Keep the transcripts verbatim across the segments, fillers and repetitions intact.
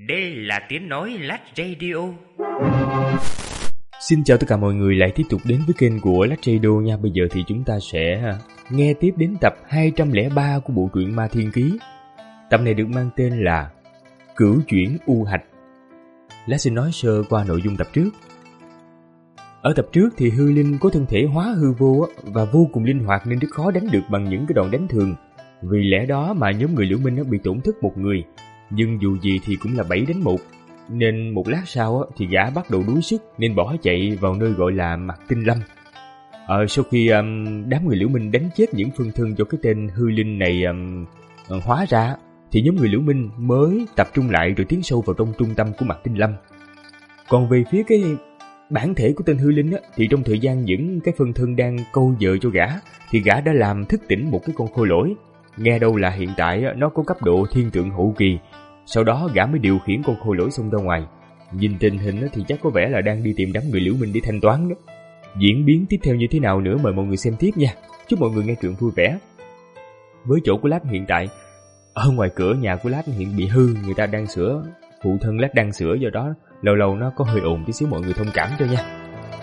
Đây là tiếng nói Lách Radio. Xin chào tất cả mọi người lại tiếp tục đến với kênh của Lách Radio nha. Bây giờ thì chúng ta sẽ nghe tiếp đến tập hai trăm lẻ ba của bộ truyện Ma Thiên Ký. Tập này được mang tên là Cửu Chuyển U Hạch. Lát xin nói sơ qua nội dung tập trước. Ở tập trước thì hư linh có thân thể hóa hư vô và vô cùng linh hoạt nên rất khó đánh được bằng những cái đòn đánh thường. Vì lẽ đó mà nhóm người Liễu Minh bị tổn thất một người. Nhưng dù gì thì cũng là bảy đánh một. Nên một lát sau thì gã bắt đầu đuối sức nên bỏ chạy vào nơi gọi là Mặt Tinh Lâm. Ờ, sau khi um, đám người Liễu Minh đánh chết những phân thân do cái tên hư linh này um, hóa ra, thì nhóm người Liễu Minh mới tập trung lại rồi tiến sâu vào trong trung tâm của Mặt Tinh Lâm. Còn về phía cái bản thể của tên hư linh á, thì trong thời gian những cái phân thân đang câu vợ cho gã, thì gã đã làm thức tỉnh một cái con khôi lỗi. Nghe đâu là hiện tại nó có cấp độ thiên tượng hậu kỳ. Sau đó gã mới điều khiển con khôi lỗi xông ra ngoài. Nhìn tình hình thì chắc có vẻ là đang đi tìm đám người Liễu Minh để thanh toán đó. Diễn biến tiếp theo như thế nào nữa mời mọi người xem tiếp nha. Chúc mọi người nghe truyện vui vẻ. Với chỗ của Lát hiện tại, ở ngoài cửa nhà của Lát hiện bị hư, người ta đang sửa, phụ thân Lát đang sửa, do đó lâu lâu nó có hơi ồn tí xíu, mọi người thông cảm cho nha.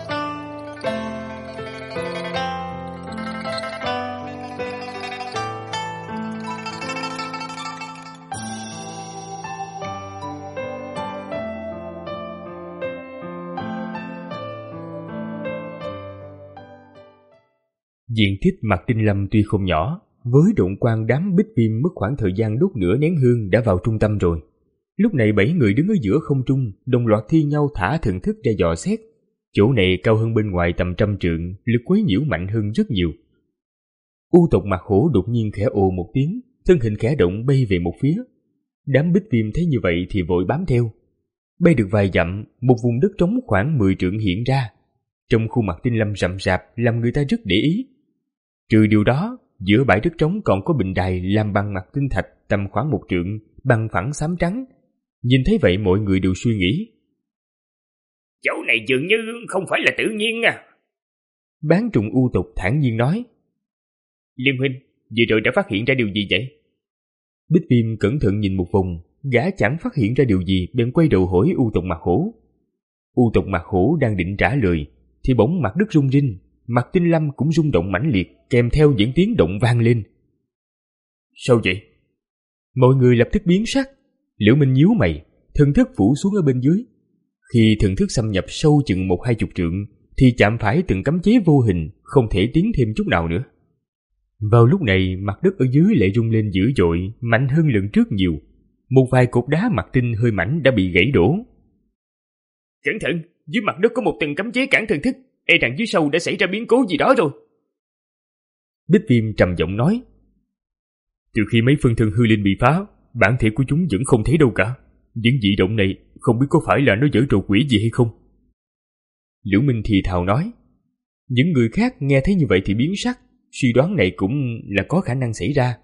Diện tích Mặt Tinh Lâm tuy không nhỏ, với động quan đám bích viêm mất khoảng thời gian đốt nửa nén hương đã vào trung tâm rồi. Lúc này bảy người đứng ở giữa không trung, đồng loạt thi nhau thả thần thức ra dò xét. Chỗ này cao hơn bên ngoài tầm trăm trượng, lực quấy nhiễu mạnh hơn rất nhiều. U tộc Mặt Hổ đột nhiên khẽ ồ một tiếng, thân hình khẽ động bay về một phía. Đám bích viêm thấy như vậy thì vội bám theo. Bay được vài dặm, một vùng đất trống khoảng mười trượng hiện ra. Trong khu Mặt Tinh Lâm rậm rạp làm người ta rất để ý. Trừ điều đó, giữa bãi đất trống còn có bình đài làm bằng mặt tinh thạch tầm khoảng một trượng, bằng phẳng xám trắng. Nhìn thấy vậy mọi người đều suy nghĩ. Chỗ này dường như không phải là tự nhiên à. Bán trùng u tộc thản nhiên nói. Liên huynh, vừa rồi đã phát hiện ra điều gì vậy? Bích Viêm cẩn thận nhìn một vòng, gã chẳng phát hiện ra điều gì bèn quay đầu hỏi u tộc Mặt Hổ. U tộc Mặt Hổ đang định trả lời, thì bỗng mặt đất rung rinh. Mặt Tinh Lâm cũng rung động mãnh liệt, kèm theo những tiếng động vang lên. Sao vậy? Mọi người lập tức biến sắc. Liễu Minh nhíu mày, thần thức phủ xuống ở bên dưới. Khi thần thức xâm nhập sâu chừng một hai chục trượng, thì chạm phải từng cấm chế vô hình, không thể tiến thêm chút nào nữa. Vào lúc này, mặt đất ở dưới lại rung lên dữ dội, mạnh hơn lần trước nhiều. Một vài cột đá mặt tinh hơi mảnh đã bị gãy đổ. Cẩn thận, dưới mặt đất có một tầng cấm chế cản thần thức. E rằng dưới sâu đã xảy ra biến cố gì đó rồi. Bích Viêm trầm giọng nói. Từ khi mấy phân thân hư linh bị phá, bản thể của chúng vẫn không thấy đâu cả. Những dị động này không biết có phải là nó giở trò quỷ gì hay không. Liễu Minh thì thào nói. Những người khác nghe thấy như vậy thì biến sắc, suy đoán này cũng là có khả năng xảy ra.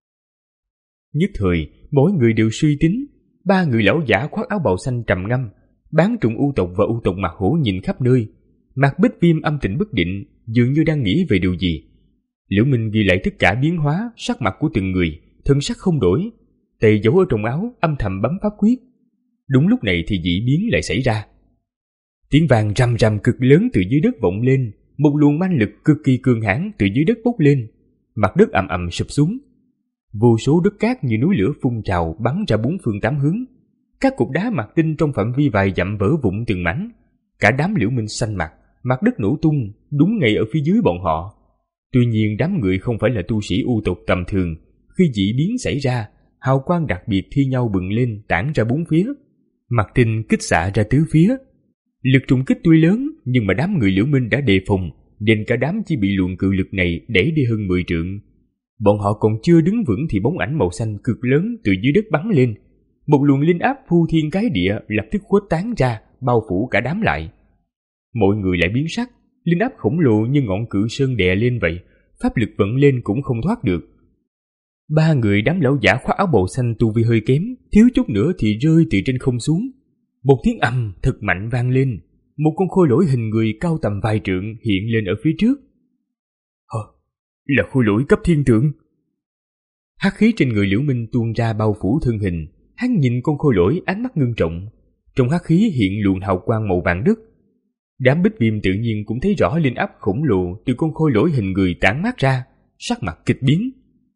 Nhất thời, mỗi người đều suy tính. Ba người lão giả khoác áo bào xanh trầm ngâm, Bán trùng u tộc và u tộc Mặt Hổ nhìn khắp nơi. Mặt Bích Viêm âm tình bất định, dường như đang nghĩ về điều gì. Liễu Minh ghi lại tất cả biến hóa, sắc mặt của từng người, thân sắc không đổi, tay giấu ở trong áo, âm thầm bấm pháp quyết. Đúng lúc này thì dị biến lại xảy ra. Tiếng vang rầm rầm cực lớn từ dưới đất vọng lên, một luồng manh lực cực kỳ cường hãn từ dưới đất bốc lên, mặt đất ầm ầm sụp xuống. Vô số đất cát như núi lửa phun trào bắn ra bốn phương tám hướng. Các cục đá mặt tinh trong phạm vi vài dặm vỡ vụn từng mảnh. Cả đám Liễu Minh xanh mặt, mặt đất nổ tung, đúng ngay ở phía dưới bọn họ. Tuy nhiên đám người không phải là tu sĩ u tộc tầm thường. Khi dị biến xảy ra, hào quang đặc biệt thi nhau bừng lên, tản ra bốn phía. Mặt tinh kích xạ ra tứ phía. Lực trùng kích tuy lớn, nhưng mà đám người Liễu Minh đã đề phòng, nên cả đám chỉ bị luồng cự lực này đẩy đi hơn mười trượng. Bọn họ còn chưa đứng vững thì bóng ảnh màu xanh cực lớn từ dưới đất bắn lên. Một luồng linh áp phu thiên cái địa lập tức khuếch tán ra, bao phủ cả đám lại. Mọi người lại biến sắc, linh áp khổng lồ như ngọn cự sơn đè lên vậy, pháp lực vận lên cũng không thoát được. Ba người đám lão giả khoác áo bào xanh tu vi hơi kém, thiếu chút nữa thì rơi từ trên không xuống. Một tiếng ầm thật mạnh vang lên, một con khôi lỗi hình người cao tầm vài trượng hiện lên ở phía trước. Hờ, là khôi lỗi cấp thiên tượng. Hắc khí trên người Liễu Minh tuôn ra bao phủ thân hình, hắn nhìn con khôi lỗi ánh mắt ngưng trọng, trong hắc khí hiện luồng hào quang màu vàng đất. Đám Bích Viêm tự nhiên cũng thấy rõ linh áp khổng lồ từ con khôi lỗi hình người tản mát ra, sắc mặt kịch biến.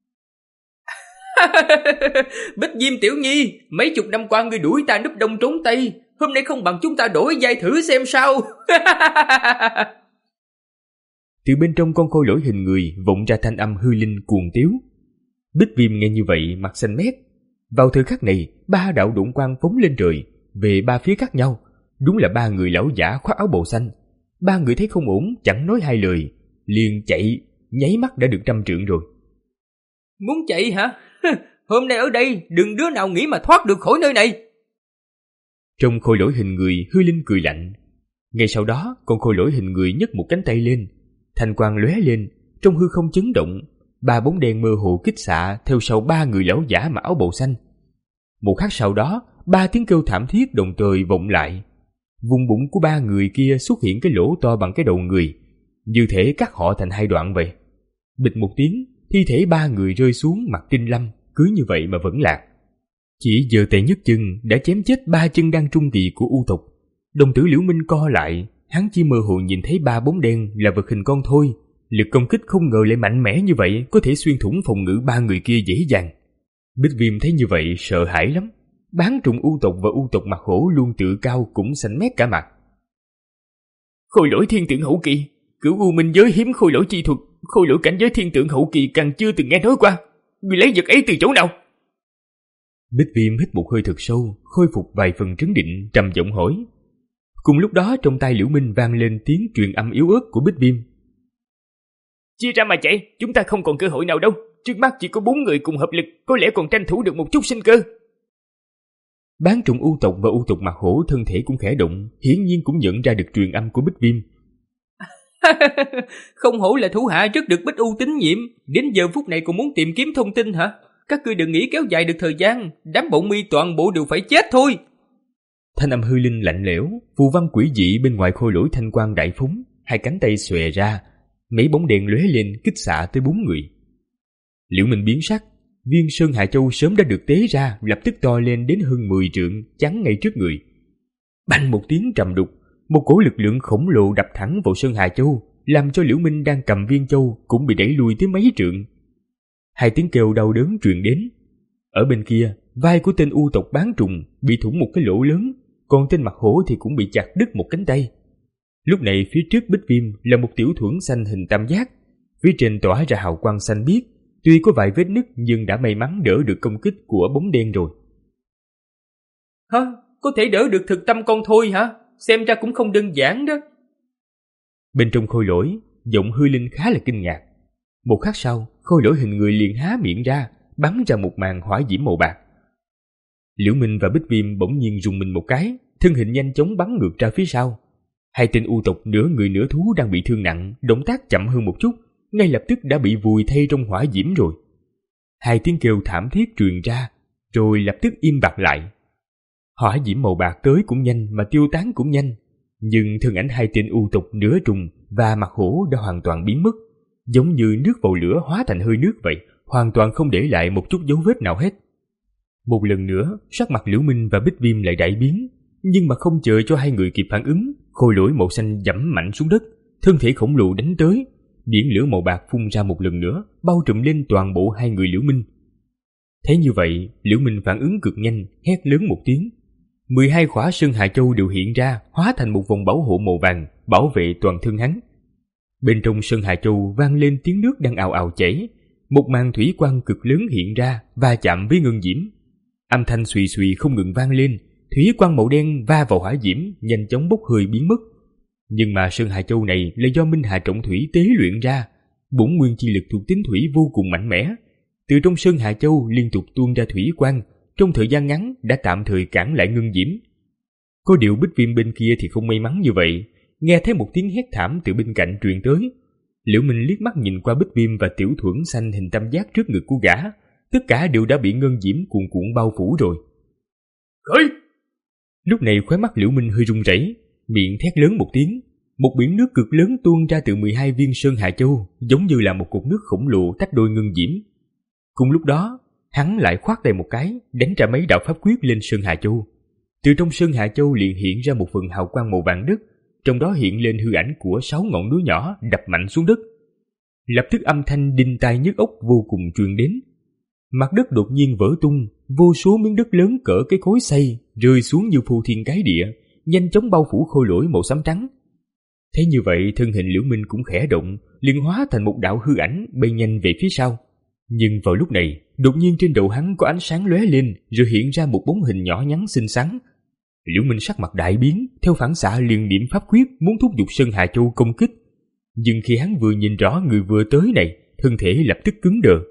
Bích Viêm tiểu nhi, mấy chục năm qua ngươi đuổi ta núp đông trốn tây, hôm nay không bằng chúng ta đổi vai thử xem sao. Từ bên trong con khôi lỗi hình người vọng ra thanh âm hư linh cuồng tiếu. Bích Viêm nghe như vậy mặt xanh mét. Vào thời khắc này, ba đạo độn quang phóng lên trời, về ba phía khác nhau. Đúng là ba người lão giả khoác áo bào xanh. Ba người thấy không ổn, chẳng nói hai lời, liền chạy, nháy mắt đã được trăm trượng rồi. Muốn chạy hả? Hôm nay ở đây, đừng đứa nào nghĩ mà thoát được khỏi nơi này. Trong khôi lỗi hình người, hư linh cười lạnh. Ngay sau đó, con khôi lỗi hình người nhấc một cánh tay lên, thanh quang lóe lên, trong hư không chấn động, ba bóng đen mơ hồ kích xạ theo sau ba người lão giả mặc áo bào xanh. Một khắc sau đó, ba tiếng kêu thảm thiết đồng thời vọng lại. Vùng bụng của ba người kia xuất hiện cái lỗ to bằng cái đầu người, như thể cắt họ thành hai đoạn vậy. Bịch một tiếng, thi thể ba người rơi xuống mặt Tinh Lâm, cứ như vậy mà vẫn lạc. Chỉ giơ tay nhấc chân đã chém chết ba chân đang trung kỳ của U tộc. Đồng tử Liễu Minh co lại, hắn chỉ mơ hồ nhìn thấy ba bóng đen là vật hình con thôi. Lực công kích không ngờ lại mạnh mẽ như vậy, có thể xuyên thủng phòng ngự ba người kia dễ dàng. Bích Viêm thấy như vậy sợ hãi lắm. Bán trùng U tộc và U tộc mặt hổ luôn tự cao cũng xanh mét cả mặt. Khôi lỗi thiên tượng hậu kỳ, cửu U minh giới hiếm khôi lỗi chi thuật, khôi lỗi cảnh giới thiên tượng hậu kỳ càng chưa từng nghe nói qua. Người lấy vật ấy từ chỗ nào? Bích Viêm hít một hơi thật sâu, khôi phục vài phần trấn định, trầm giọng hỏi. Cùng lúc đó trong tai Liễu Minh vang lên tiếng truyền âm yếu ớt của Bích Viêm. Chia ra mà chạy, chúng ta không còn cơ hội nào đâu. Trước mắt chỉ có bốn người cùng hợp lực, có lẽ còn tranh thủ được một chút sinh cơ. Bán trùng U tộc và U tộc mặt hổ thân thể cũng khẽ động, hiển nhiên cũng nhận ra được truyền âm của Bích Viêm. Không hổ là thủ hạ rất được Bích U tín nhiệm, đến giờ phút này còn muốn tìm kiếm thông tin hả? Các ngươi đừng nghĩ kéo dài được thời gian, đám bọn mi toàn bộ đều phải chết thôi. Thanh âm hư linh lạnh lẽo, phù văn quỷ dị bên ngoài khôi lỗi thanh quang đại phóng, hai cánh tay xòe ra, mấy bóng đèn lóe lên kích xạ tới bốn người. Liễu Minh biến sắc, viên Sơn Hà Châu sớm đã được tế ra, lập tức to lên đến hơn mười trượng, chắn ngay trước người. Bành một tiếng trầm đục, một cỗ lực lượng khổng lồ đập thẳng vào Sơn Hà Châu, làm cho Liễu Minh đang cầm viên châu cũng bị đẩy lùi tới mấy trượng. Hai tiếng kêu đau đớn truyền đến. Ở bên kia, vai của tên U tộc bán trùng bị thủng một cái lỗ lớn, còn tên mặt hổ thì cũng bị chặt đứt một cánh tay. Lúc này phía trước Bích Viêm là một tiểu thuẫn xanh hình tam giác, phía trên tỏa ra hào quang xanh biếc, tuy có vài vết nứt nhưng đã may mắn đỡ được công kích của bóng đen rồi. Hả? Có thể đỡ được thực tâm con thôi hả? Xem ra cũng không đơn giản đó. Bên trong khôi lỗi, giọng hư linh khá là kinh ngạc. Một khắc sau, khôi lỗi hình người liền há miệng ra, bắn ra một màn hỏa diễm màu bạc. Liễu Minh và Bích Viêm bỗng nhiên rùng mình một cái, thân hình nhanh chóng bắn ngược ra phía sau. Hai tên U tộc nửa người nửa thú đang bị thương nặng, động tác chậm hơn một chút, ngay lập tức đã bị vùi thay trong hỏa diễm rồi. Hai tiếng kêu thảm thiết truyền ra, rồi lập tức im bặt lại. Hỏa diễm màu bạc tới cũng nhanh mà tiêu tán cũng nhanh, nhưng thân ảnh hai tên U tộc nửa trùng và mặt hổ đã hoàn toàn biến mất, giống như nước vào lửa hóa thành hơi nước vậy, hoàn toàn không để lại một chút dấu vết nào hết. Một lần nữa, sắc mặt Liễu Minh và Bích Viêm lại đại biến, nhưng mà không chờ cho hai người kịp phản ứng, khôi lỗi màu xanh giẫm mạnh xuống đất, thân thể khổng lồ đánh tới, biển lửa màu bạc phun ra một lần nữa, bao trùm lên toàn bộ hai người Liễu Minh. Thế như vậy, Liễu Minh phản ứng cực nhanh, hét lớn một tiếng. mười hai khỏa Sơn Hà Châu đều hiện ra, hóa thành một vòng bảo hộ màu vàng, bảo vệ toàn thân hắn. Bên trong Sơn Hà Châu vang lên tiếng nước đang ào ào chảy, một màn thủy quang cực lớn hiện ra, va chạm với ngân diễm. Âm thanh xùy xùy không ngừng vang lên, thủy quang màu đen va vào hỏa diễm, nhanh chóng bốc hơi biến mất. Nhưng mà Sơn Hà Châu này là do Minh Hà Trọng Thủy tế luyện ra, bổn nguyên chi lực thuộc tính thủy vô cùng mạnh mẽ. Từ trong Sơn Hà Châu liên tục tuôn ra thủy quang, trong thời gian ngắn đã tạm thời cản lại ngân diễm. Có điều Bích Viêm bên kia thì không may mắn như vậy, nghe thấy một tiếng hét thảm từ bên cạnh truyền tới. Liễu Minh liếc mắt nhìn qua Bích Viêm và tiểu thuẫn xanh hình tam giác trước ngực của gã, tất cả đều đã bị ngân diễm cuồn cuộn bao phủ rồi. Khởi! Lúc này khóe mắt Liễu Minh hơi run rẩy, miệng thét lớn một tiếng, một biển nước cực lớn tuôn ra từ mười hai viên Sơn Hà Châu, giống như là một cột nước khổng lồ tách đôi ngân diễm. Cùng lúc đó, hắn lại khoát tay một cái, đánh ra mấy đạo pháp quyết lên Sơn Hà Châu. Từ trong Sơn Hà Châu liền hiện ra một phần hào quang màu vàng đất, trong đó hiện lên hư ảnh của sáu ngọn núi nhỏ đập mạnh xuống đất. Lập tức âm thanh đinh tai nhức óc vô cùng truyền đến. Mặt đất đột nhiên vỡ tung, vô số miếng đất lớn cỡ cái khối xay rơi xuống như phù thiên cái địa, nhanh chóng bao phủ Khôi Lỗi màu xám trắng. Thế như vậy, thân hình Liễu Minh cũng khẽ động, liền hóa thành một đạo hư ảnh bay nhanh về phía sau. Nhưng vào lúc này, đột nhiên trên đầu hắn có ánh sáng lóe lên, rồi hiện ra một bóng hình nhỏ nhắn xinh xắn. Liễu Minh sắc mặt đại biến, theo phản xạ liền niệm pháp quyết muốn thúc giục Sơn Hà Châu công kích. Nhưng khi hắn vừa nhìn rõ người vừa tới này, thân thể lập tức cứng đờ.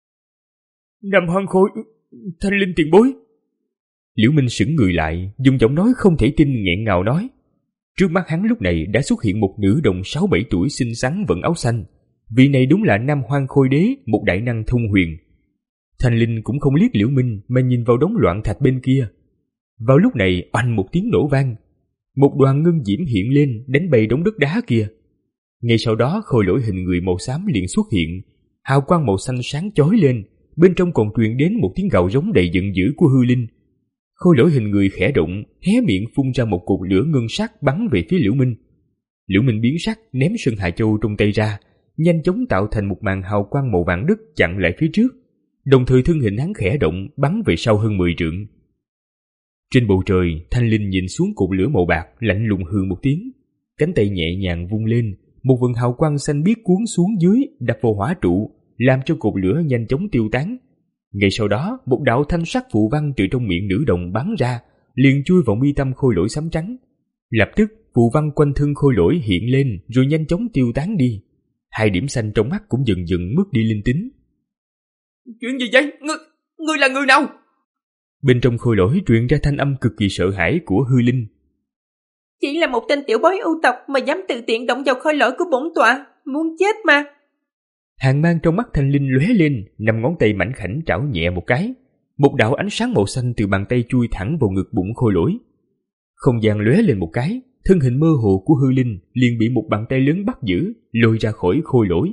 Nam Hoang Khôi, Thanh Linh tiền bối. Liễu Minh sững người lại, dùng giọng nói không thể tin nghẹn ngào nói. Trước mắt hắn lúc này đã xuất hiện một nữ đồng sáu bảy tuổi xinh xắn vận áo xanh. Vị này đúng là Nam Hoang Khôi Đế, một đại năng thông huyền. Thanh Linh cũng không liếc Liễu Minh mà nhìn vào đống loạn thạch bên kia. Vào lúc này oanh một tiếng nổ vang, một đoàn ngân diễm hiện lên đánh bay đống đất đá kia. Ngay sau đó Khôi Lỗi hình người màu xám liền xuất hiện, hào quang màu xanh sáng chói lên, bên trong còn truyền đến một tiếng gào giống đầy giận dữ của hư linh. Khôi Lỗi hình người khẽ động, hé miệng phun ra một cột lửa ngân sắc bắn về phía Liễu Minh. Liễu Minh biến sắc, ném Sơn Hà Châu trong tay ra, nhanh chóng tạo thành một màn hào quang màu vàng đất chặn lại phía trước, đồng thời thân hình hắn khẽ động bắn về sau hơn mười trượng. Trên bầu trời, Thanh Linh nhìn xuống cột lửa màu bạc, lạnh lùng hừ một tiếng, cánh tay nhẹ nhàng vung lên, một vầng hào quang xanh biếc cuốn xuống dưới, đập vào hỏa trụ, làm cho cột lửa nhanh chóng tiêu tán. Ngay sau đó, một đạo thanh sắc phù văn từ trong miệng nữ đồng bắn ra, liền chui vào mi tâm Khôi Lỗi xám trắng. Lập tức, phù văn quanh thân Khôi Lỗi hiện lên, rồi nhanh chóng tiêu tán đi. Hai điểm xanh trong mắt cũng dần dần mất đi linh tính. Chuyện gì vậy? Ngươi, ngươi là người nào? Bên trong Khôi Lỗi truyền ra thanh âm cực kỳ sợ hãi của hư linh. Chỉ là một tên tiểu bối ưu tộc mà dám tự tiện động vào Khôi Lỗi của bổn tọa, muốn chết mà. Hàn mang trong mắt Thanh Linh lóe lên, năm ngón tay mảnh khảnh trảo nhẹ một cái, một đạo ánh sáng màu xanh từ bàn tay chui thẳng vào ngực bụng Khôi Lỗi. Không gian lóe lên một cái, thân hình mơ hồ của hư linh liền bị một bàn tay lớn bắt giữ, lôi ra khỏi Khôi Lỗi.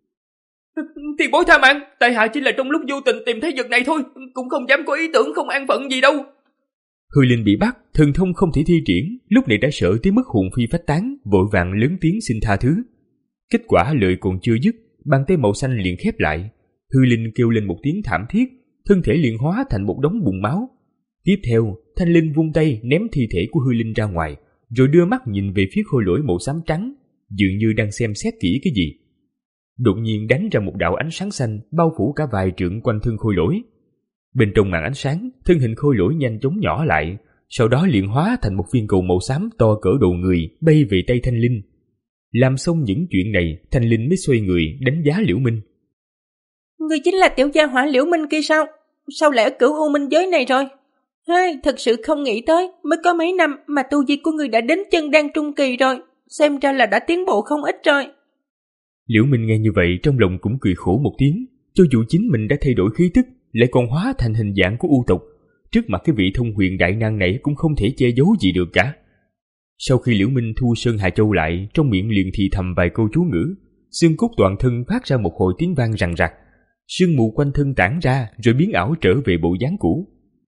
Tiền bối tha mạng, tại hạ chỉ là trong lúc vô tình tìm thấy vật này thôi, cũng không dám có ý tưởng không an phận gì đâu. Hư linh bị bắt, thần thông không thể thi triển, lúc này đã sợ tới mức hồn phi phách tán, vội vàng lớn tiếng xin tha thứ. Kết quả lời còn chưa dứt, bàn tay màu xanh liền khép lại, hư linh kêu lên một tiếng thảm thiết, thân thể liền hóa thành một đống bùn máu. Tiếp theo, Thanh Linh vung tay ném thi thể của hư linh ra ngoài, rồi đưa mắt nhìn về phía Khôi Lỗi màu xám trắng, dường như đang xem xét kỹ cái gì. Đột nhiên đánh ra một đạo ánh sáng xanh bao phủ cả vài trượng quanh thân Khôi Lỗi. Bên trong màn ánh sáng, thân hình Khôi Lỗi nhanh chóng nhỏ lại, sau đó liền hóa thành một viên cầu màu xám to cỡ đầu người bay về tay Thanh Linh. Làm xong những chuyện này, Thanh Linh mới xoay người đánh giá Liễu Minh. Ngươi chính là tiểu gia hỏa Liễu Minh kia sao? Sao lại ở cửu u minh giới này rồi? Hey, thật sự không nghĩ tới, mới có mấy năm mà tu vi của ngươi đã đến chân đan trung kỳ rồi, xem ra là đã tiến bộ không ít rồi. Liễu Minh nghe như vậy trong lòng cũng cười khổ một tiếng, cho dù chính mình đã thay đổi khí tức, lại còn hóa thành hình dạng của u tộc, trước mặt cái vị thông huyền đại năng này cũng không thể che giấu gì được cả. Sau khi Liễu Minh thu Sơn Hà Châu lại, trong miệng liền thì thầm vài câu chú ngữ, xương cốt toàn thân phát ra một hồi tiếng vang rằng rặc, sương mù quanh thân tản ra rồi biến ảo trở về bộ dáng cũ.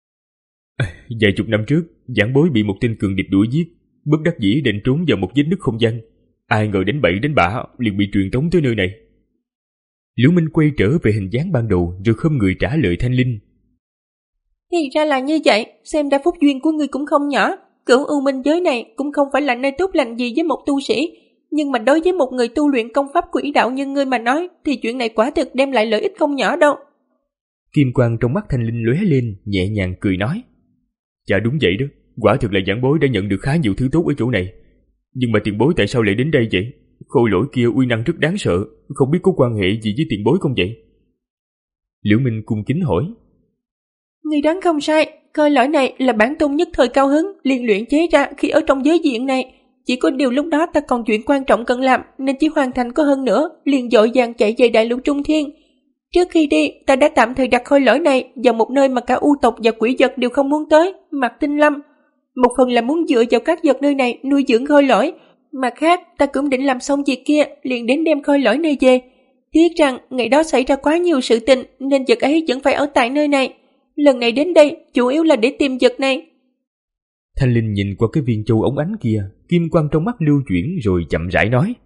À, vài chục năm trước, giảng bối bị một tên cường địch đuổi giết, bất đắc dĩ định trốn vào một vết nứt không gian, ai ngờ đến bậy đến bạ liền bị truyền tống tới nơi này. Liễu Minh quay trở về hình dáng ban đầu rồi khom người trả lời Thanh Linh. Thì ra là như vậy, xem ra phúc duyên của ngươi cũng không nhỏ. Cửu u minh giới này cũng không phải là nơi tốt lành gì với một tu sĩ, nhưng mà đối với một người tu luyện công pháp quỷ đạo như ngươi mà nói, thì chuyện này quả thực đem lại lợi ích không nhỏ đâu. Kim quang trong mắt Thanh Linh lóe lên, nhẹ nhàng cười nói. Dạ đúng vậy đó, quả thực là giảng bối đã nhận được khá nhiều thứ tốt ở chỗ này. Nhưng mà tiền bối tại sao lại đến đây vậy? Khôi Lỗi kia uy năng rất đáng sợ, không biết có quan hệ gì với tiền bối không vậy? Liễu Minh cung kính hỏi. Ngươi đoán không sai, Khôi Lỗi này là bản tôn nhất thời cao hứng liền luyện chế ra khi ở trong giới diện này. Chỉ có điều lúc đó ta còn chuyện quan trọng cần làm, nên chỉ hoàn thành có hơn nữa, liền vội vàng chạy về đại lục Trung Thiên. Trước khi đi, ta đã tạm thời đặt Khôi Lỗi này vào một nơi mà cả u tộc và quỷ vật đều không muốn tới, Mặt Tinh Lâm. Một phần là muốn dựa vào các vật nơi này nuôi dưỡng Khôi Lỗi, mặt khác ta cũng định làm xong việc kia liền đến đem Khôi Lỗi này về. Tiếc rằng ngày đó xảy ra quá nhiều sự tình nên vật ấy vẫn phải ở tại nơi này. Lần này đến đây chủ yếu là để tìm vật này. Thanh Linh nhìn qua cái viên châu óng ánh kia, kim quang trong mắt lưu chuyển rồi chậm rãi nói.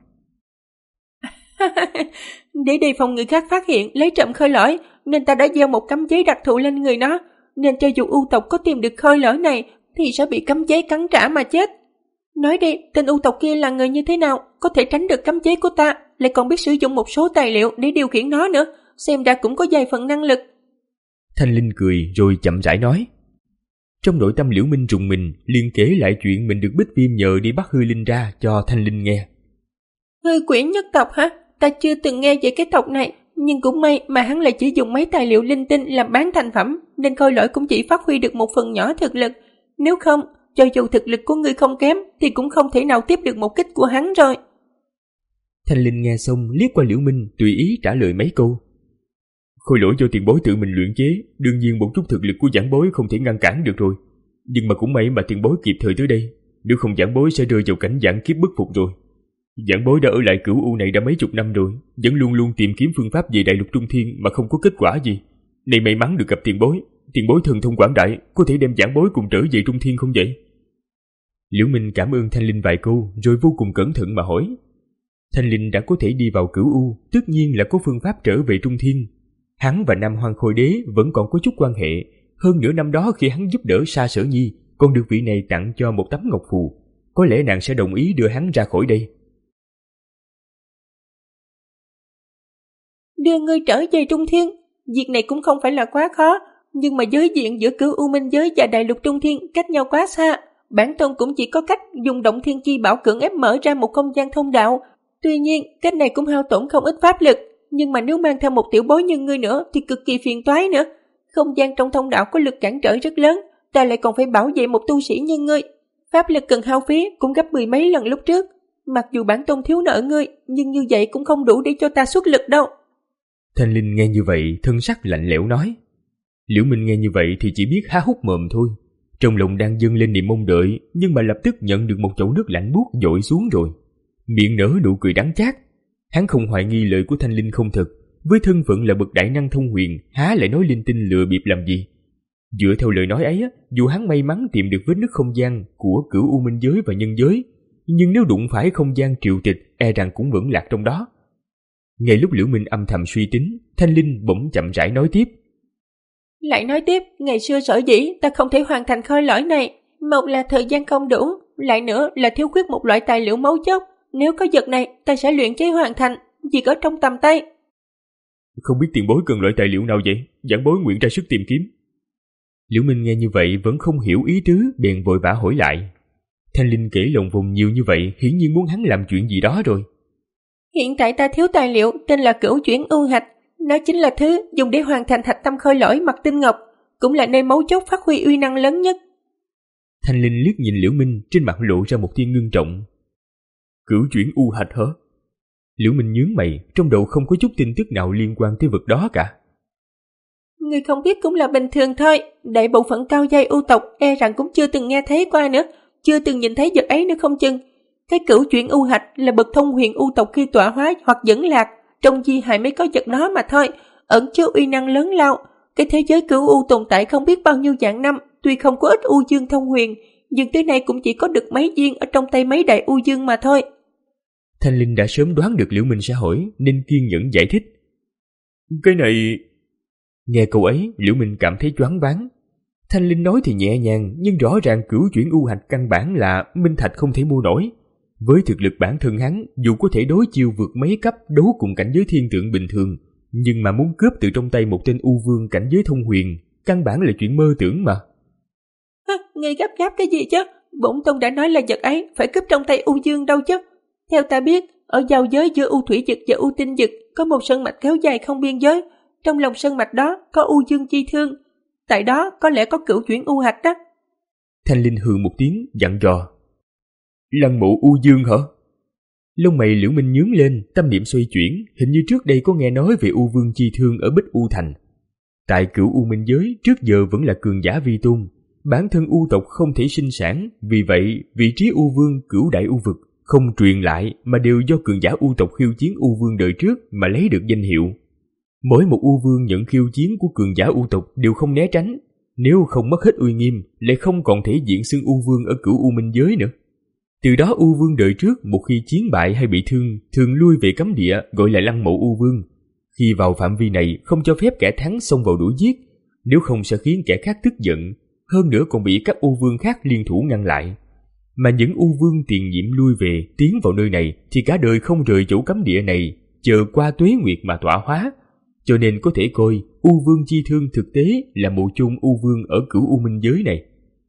Để đề phòng người khác phát hiện lấy trộm khôi lỗi nên ta đã gieo một cấm chế đặc thù lên người nó, nên cho dù U tộc có tìm được khôi lỗi này thì sẽ bị cấm chế cắn trả mà chết. Nói đi, tên U tộc kia là người như thế nào, có thể tránh được cấm chế của ta, lại còn biết sử dụng một số tài liệu để điều khiển nó nữa, xem ra cũng có vài phần năng lực. Thanh Linh cười rồi chậm rãi nói. Trong nội tâm Liễu Minh rùng mình, liền kể lại chuyện mình được Bích Viêm nhờ đi bắt Hư Linh ra cho Thanh Linh nghe. Hư quyển nhất tộc hả? Ta chưa từng nghe về cái tộc này, nhưng cũng may mà hắn lại chỉ dùng mấy tài liệu linh tinh làm bán thành phẩm, nên khôi lỗi cũng chỉ phát huy được một phần nhỏ thực lực. Nếu không, cho dù thực lực của ngươi không kém thì cũng không thể nào tiếp được một kích của hắn rồi. Thanh Linh nghe xong liếc qua Liễu Minh, tùy ý trả lời mấy câu. Khôi lỗi do tiền bối tự mình luyện chế, đương nhiên một chút thực lực của giảng bối không thể ngăn cản được rồi. Nhưng mà cũng may mà tiền bối kịp thời tới đây, nếu không giảng bối sẽ rơi vào cảnh giảng kiếp bất phục rồi. Giảng bối đã ở lại Cửu U này đã mấy chục năm rồi, vẫn luôn luôn tìm kiếm phương pháp về Đại Lục Trung Thiên mà không có kết quả gì. Này may mắn được gặp tiền bối, tiền bối thần thông quảng đại, có thể đem giảng bối cùng trở về Trung Thiên không vậy? Liễu Minh cảm ơn Thanh Linh vài câu rồi vô cùng cẩn thận mà hỏi. Thanh Linh đã có thể đi vào Cửu U, tất nhiên là có phương pháp trở về Trung Thiên. Hắn và Nam Hoang Khôi Đế vẫn còn có chút quan hệ, hơn nữa năm đó khi hắn giúp đỡ Sa Sở Nhi, còn được vị này tặng cho một tấm ngọc phù, có lẽ nàng sẽ đồng ý đưa hắn ra khỏi đây. Đưa ngươi trở về Trung Thiên, việc này cũng không phải là quá khó, nhưng mà giới diện giữa Cửu U Minh Giới và Đại Lục Trung Thiên cách nhau quá xa, bản tôn cũng chỉ có cách dùng Động Thiên Chi Bảo cưỡng ép mở ra một không gian thông đạo. Tuy nhiên, cách này cũng hao tổn không ít pháp lực, nhưng mà nếu mang theo một tiểu bối như ngươi nữa thì cực kỳ phiền toái nữa. Không gian trong thông đạo có lực cản trở rất lớn, ta lại còn phải bảo vệ một tu sĩ như ngươi. Pháp lực cần hao phí cũng gấp mười mấy lần lúc trước. Mặc dù bản tôn thiếu nợ ngươi, nhưng như vậy cũng không đủ để cho ta xuất lực đâu. Thanh Linh nghe như vậy, thân sắc lạnh lẽo nói. Liễu Minh nghe như vậy thì chỉ biết há hốc mồm thôi. Trong lòng đang dâng lên niềm mong đợi, nhưng mà lập tức nhận được một chậu nước lạnh buốt dội xuống rồi. Miệng nở nụ cười đắng chát. Hắn không hoài nghi lời của Thanh Linh không thật, với thân phận là bậc đại năng thông huyền, há lại nói linh tinh lừa bịp làm gì. Dựa theo lời nói ấy, dù hắn may mắn tìm được vết nứt không gian của Cửu U Minh Giới và nhân giới, nhưng nếu đụng phải không gian triều tịch, e rằng cũng vẫn lạc trong đó. Ngay lúc Liễu Minh âm thầm suy tính, Thanh Linh bỗng chậm rãi nói tiếp. Lại nói tiếp, ngày xưa sở dĩ ta không thể hoàn thành khôi lỗi này, một là thời gian không đủ, lại nữa là thiếu khuyết một loại tài liệu mấu chốt. Nếu có vật này, ta sẽ luyện chế hoàn thành, việc ở trong tầm tay. Không biết tiền bối cần loại tài liệu nào vậy? Giảng bối nguyện ra sức tìm kiếm. Liễu Minh nghe như vậy vẫn không hiểu ý tứ, bèn vội vã hỏi lại. Thanh Linh kể lồng vùng nhiều như vậy, hiển nhiên muốn hắn làm chuyện gì đó rồi. Hiện tại ta thiếu tài liệu tên là Cửu Chuyển U Hạch, nó chính là thứ dùng để hoàn thành hạch tâm khôi lỗi mặt tinh ngọc, cũng là nơi mấu chốt phát huy uy năng lớn nhất. Thanh Linh liếc nhìn Liễu Minh, trên mặt lộ ra một tia ngưng trọng. Cửu Chuyển U Hạch hả? Liễu Minh nhướng mày, trong đầu không có chút tin tức nào liên quan tới vật đó cả. Người không biết cũng là bình thường thôi, đại bộ phận cao giai U tộc e rằng cũng chưa từng nghe thấy qua nữa, chưa từng nhìn thấy vật ấy nữa không chừng. Cái Cửu Chuyển U Hạch là bậc thông huyền U tộc khi tọa hóa hoặc dẫn lạc, trong di hài mới có vật đó mà thôi, ẩn chứa uy năng lớn lao. Cái thế giới Cửu U tồn tại không biết bao nhiêu vạn năm, tuy không có ít U Dương thông huyền, nhưng tới nay cũng chỉ có được mấy viên ở trong tay mấy đại U Dương mà thôi. Thanh Linh đã sớm đoán được Liễu Minh sẽ hỏi, nên kiên nhẫn giải thích. Cái này... Nghe câu ấy, Liễu Minh cảm thấy choáng váng. Thanh Linh nói thì nhẹ nhàng, nhưng rõ ràng Cửu Chuyển U Hạch căn bản là minh thạch không thể mua nổi. Với thực lực bản thân hắn, dù có thể đối chiêu vượt mấy cấp đấu cùng cảnh giới thiên tượng bình thường, nhưng mà muốn cướp từ trong tay một tên U Vương cảnh giới thông huyền, căn bản là chuyện mơ tưởng mà. À, ngươi gấp gáp cái gì chứ? Bổn tôn đã nói là vật ấy phải cướp trong tay U Dương đâu chứ. Theo ta biết, ở giao giới giữa U Thủy Dực và U Tinh Dực có một sơn mạch kéo dài không biên giới. Trong lòng sơn mạch đó có U Dương chi thương. Tại đó có lẽ có Cửu Chuyển U Hạch đó. Thanh Linh hừ một tiếng, dặn dò. Lăng mộ U Dương hả? Lông mày Liễu Minh nhướng lên, tâm niệm xoay chuyển, hình như trước đây có nghe nói về U Vương chi thương ở Bích U Thành. Tại Cửu U Minh Giới trước giờ vẫn là cường giả vi tôn, bản thân U tộc không thể sinh sản, vì vậy vị trí U Vương Cửu Đại U Vực không truyền lại mà đều do cường giả U tộc khiêu chiến U Vương đời trước mà lấy được danh hiệu. Mỗi một U Vương nhận khiêu chiến của cường giả U tộc đều không né tránh, nếu không mất hết uy nghiêm, lại không còn thể diện xưng U Vương ở cửu U Minh giới nữa. Từ đó U Vương đời trước một khi chiến bại hay bị thương, thường lui về cấm địa gọi là Lăng Mộ U Vương. Khi vào phạm vi này không cho phép kẻ thắng xông vào đuổi giết, nếu không sẽ khiến kẻ khác tức giận, hơn nữa còn bị các U Vương khác liên thủ ngăn lại. Mà những U Vương tiền nhiệm lui về tiến vào nơi này thì cả đời không rời chỗ cấm địa này, chờ qua tuế nguyệt mà tọa hóa. Cho nên có thể coi U Vương Chi Thương thực tế là mộ chôn U Vương ở cửu U Minh giới này.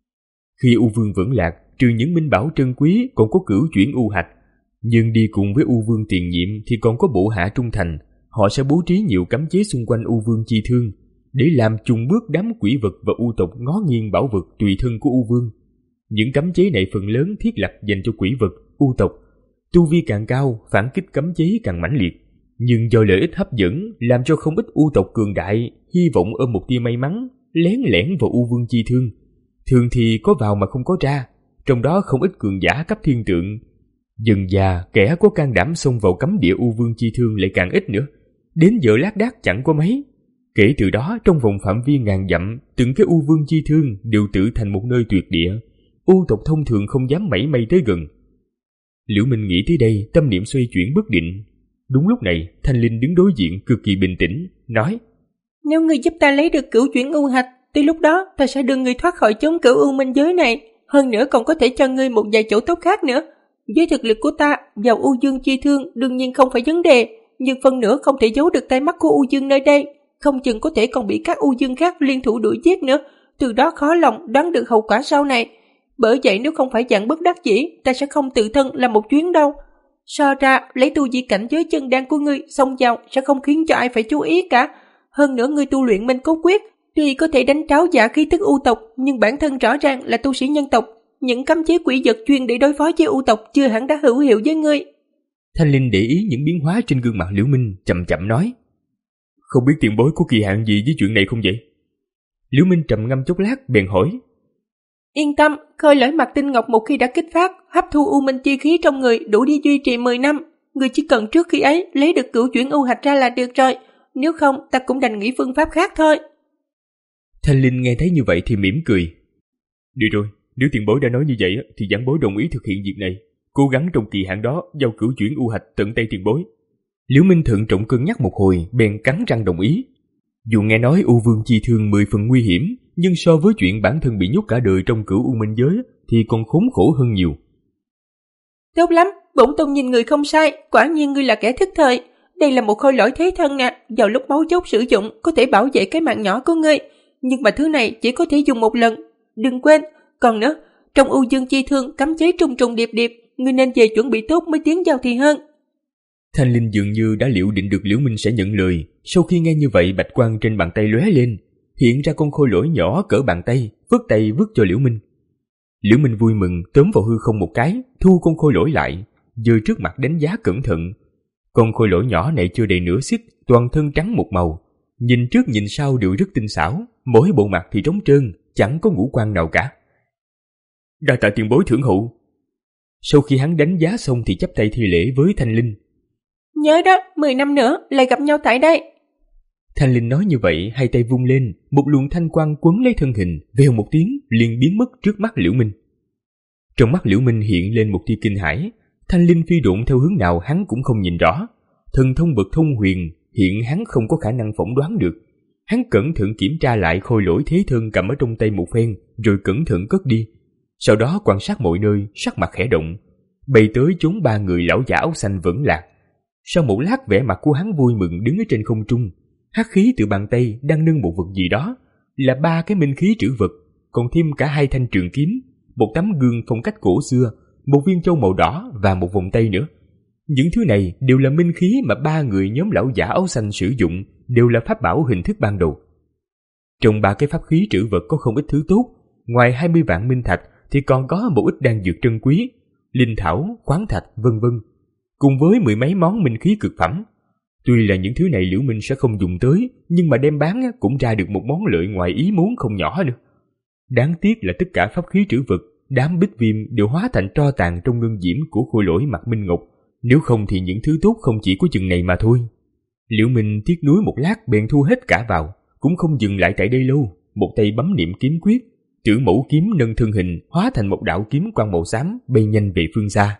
Khi U Vương vẫn lạc, trừ những minh bảo trân quý còn có cửu chuyển U Hạch, nhưng đi cùng với U Vương tiền nhiệm thì còn có bộ hạ trung thành. Họ sẽ bố trí nhiều cấm chế xung quanh U Vương Chi Thương để làm chùng bước đám quỷ vật và U tộc ngó nghiêng bảo vật tùy thân của U Vương. Những cấm chế này phần lớn thiết lập dành cho quỷ vật, U tộc. Tu vi càng cao, phản kích cấm chế càng mãnh liệt. Nhưng do lợi ích hấp dẫn làm cho không ít U tộc cường đại hy vọng ôm một tia may mắn lén lẻn vào U Vương Chi Thương. Thường thì có vào mà không có ra, trong đó không ít cường giả cấp thiên tượng. Dần già kẻ có can đảm xông vào cấm địa U Vương Chi Thương lại càng ít nữa, đến giờ lác đác chẳng có mấy. Kể từ đó trong vòng phạm vi ngàn dặm, từng cái U Vương Chi Thương đều tự thành một nơi tuyệt địa. U tộc thông thường không dám mảy may tới gần. Liễu Minh nghĩ tới đây, tâm niệm xoay chuyển bất định. Đúng lúc này, Thanh Linh đứng đối diện cực kỳ bình tĩnh, nói: Nếu ngươi giúp ta lấy được cửu chuyển U Hạch, tới lúc đó ta sẽ đưa ngươi thoát khỏi chốn cửu U Minh giới này. Hơn nữa còn có thể cho ngươi một vài chỗ tốt khác nữa. Với thực lực của ta, vào U Dương Chi Thương đương nhiên không phải vấn đề, nhưng phần nữa không thể giấu được tay mắt của U Dương nơi đây. Không chừng có thể còn bị các U Dương khác liên thủ đuổi giết nữa, từ đó khó lòng đoán được hậu quả sau này. Bởi vậy nếu không phải dạng bất đắc dĩ, ta sẽ không tự thân làm một chuyến đâu. So ra, lấy tu vi cảnh giới chân đan của ngươi xông vào sẽ không khiến cho ai phải chú ý cả. Hơn nữa ngươi tu luyện Minh Cốt Quyết, tuy có thể đánh tráo giả khí tức U tộc, nhưng bản thân rõ ràng là tu sĩ nhân tộc. Những cấm chế quỷ vật chuyên để đối phó với U tộc chưa hẳn đã hữu hiệu với ngươi. Thanh Linh để ý những biến hóa trên gương mặt Liễu Minh, chậm chậm nói: Không biết tiền bối có kỳ hạn gì với chuyện này không vậy? Liễu Minh trầm ngâm chốc lát bèn hỏi: Yên tâm, khơi lõi mặt tinh ngọc một khi đã kích phát, hấp thu U Minh chi khí trong người đủ đi duy trì mười năm. Người chỉ cần trước khi ấy lấy được cửu chuyển U Hạch ra là được rồi. Nếu không, ta cũng đành nghĩ phương pháp khác thôi. Thanh Linh nghe thấy như vậy thì mỉm cười: Được rồi, nếu tiền bối đã nói như vậy thì giảng bối đồng ý thực hiện việc này. Cố gắng trong kỳ hạn đó giao cửu chuyển U Hạch tận tay tiền bối. Liễu Minh thận trọng cân nhắc một hồi, bèn cắn răng đồng ý. Dù nghe nói U Vương Chi Thương mười phần nguy hiểm, nhưng so với chuyện bản thân bị nhốt cả đời trong cửu U Minh giới thì còn khốn khổ hơn nhiều. Tốt lắm, bổn tôn nhìn người không sai, quả nhiên ngươi là kẻ thức thời. Đây là một khôi lỗi thế thân nè, vào lúc máu chốt sử dụng có thể bảo vệ cái mạng nhỏ của ngươi. Nhưng mà thứ này chỉ có thể dùng một lần. Đừng quên, còn nữa, trong U Dương Chi Thương cấm chế trùng trùng điệp điệp, ngươi nên về chuẩn bị tốt mới tiến vào thì hơn. Thanh Linh dường như đã liệu định được Liễu Minh sẽ nhận lời. Sau khi nghe như vậy, bạch quang trên bàn tay lóe lên, hiện ra con khôi lỗi nhỏ cỡ bàn tay, vứt tay vứt cho Liễu Minh. Liễu Minh vui mừng tóm vào hư không một cái, thu con khôi lỗi lại, giơ trước mặt đánh giá cẩn thận. Con khôi lỗi nhỏ này chưa đầy nửa xích, toàn thân trắng một màu, nhìn trước nhìn sau đều rất tinh xảo, mỗi bộ mặt thì trống trơn, chẳng có ngũ quan nào cả. Đa tạ tiền bối thưởng hậu. Sau khi hắn đánh giá xong thì chắp tay thi lễ với Thanh Linh. Nhớ đó, mười năm nữa lại gặp nhau tại đây. Thanh Linh nói như vậy, hai tay vung lên, một luồng thanh quang quấn lấy thân hình, vèo một tiếng liền biến mất trước mắt Liễu Minh. Trong mắt Liễu Minh hiện lên một tia kinh hãi. Thanh Linh phi độn theo hướng nào hắn cũng không nhìn rõ, thần thông bậc thông huyền hiện hắn không có khả năng phỏng đoán được. Hắn cẩn thận kiểm tra lại khôi lỗi thế thân cầm ở trong tay một phen, rồi cẩn thận cất đi. Sau đó quan sát mọi nơi, sắc mặt khẽ động, bay tới chốn ba người lão giả áo xanh vẫn lạc. Sau một lát vẻ mặt của hắn vui mừng đứng ở trên không trung, hắc khí từ bàn tay đang nâng một vật gì đó, là ba cái minh khí trữ vật, còn thêm cả hai thanh trường kiếm, một tấm gương phong cách cổ xưa, một viên châu màu đỏ và một vòng tay nữa. Những thứ này đều là minh khí mà ba người nhóm lão giả áo xanh sử dụng, đều là pháp bảo hình thức ban đầu. Trong ba cái pháp khí trữ vật có không ít thứ tốt, ngoài hai mươi vạn minh thạch thì còn có một ít đan dược trân quý, linh thảo, khoáng thạch, vân vân, cùng với mười mấy món minh khí cực phẩm. Tuy là những thứ này Liễu Minh sẽ không dùng tới, nhưng mà đem bán cũng ra được một món lợi ngoài ý muốn không nhỏ nữa. Đáng tiếc là tất cả pháp khí trữ vật đám bích viêm đều hóa thành tro tàn trong ngân diễm của khôi lỗi mặt minh ngọc, nếu không thì những thứ tốt không chỉ có chừng này mà thôi. Liễu Minh tiếc nuối một lát bèn thu hết cả vào, cũng không dừng lại tại đây lâu, một tay bấm niệm kiếm quyết, Tử Mẫu kiếm nâng thân hình hóa thành một đạo kiếm quang màu xám bay nhanh về phương xa.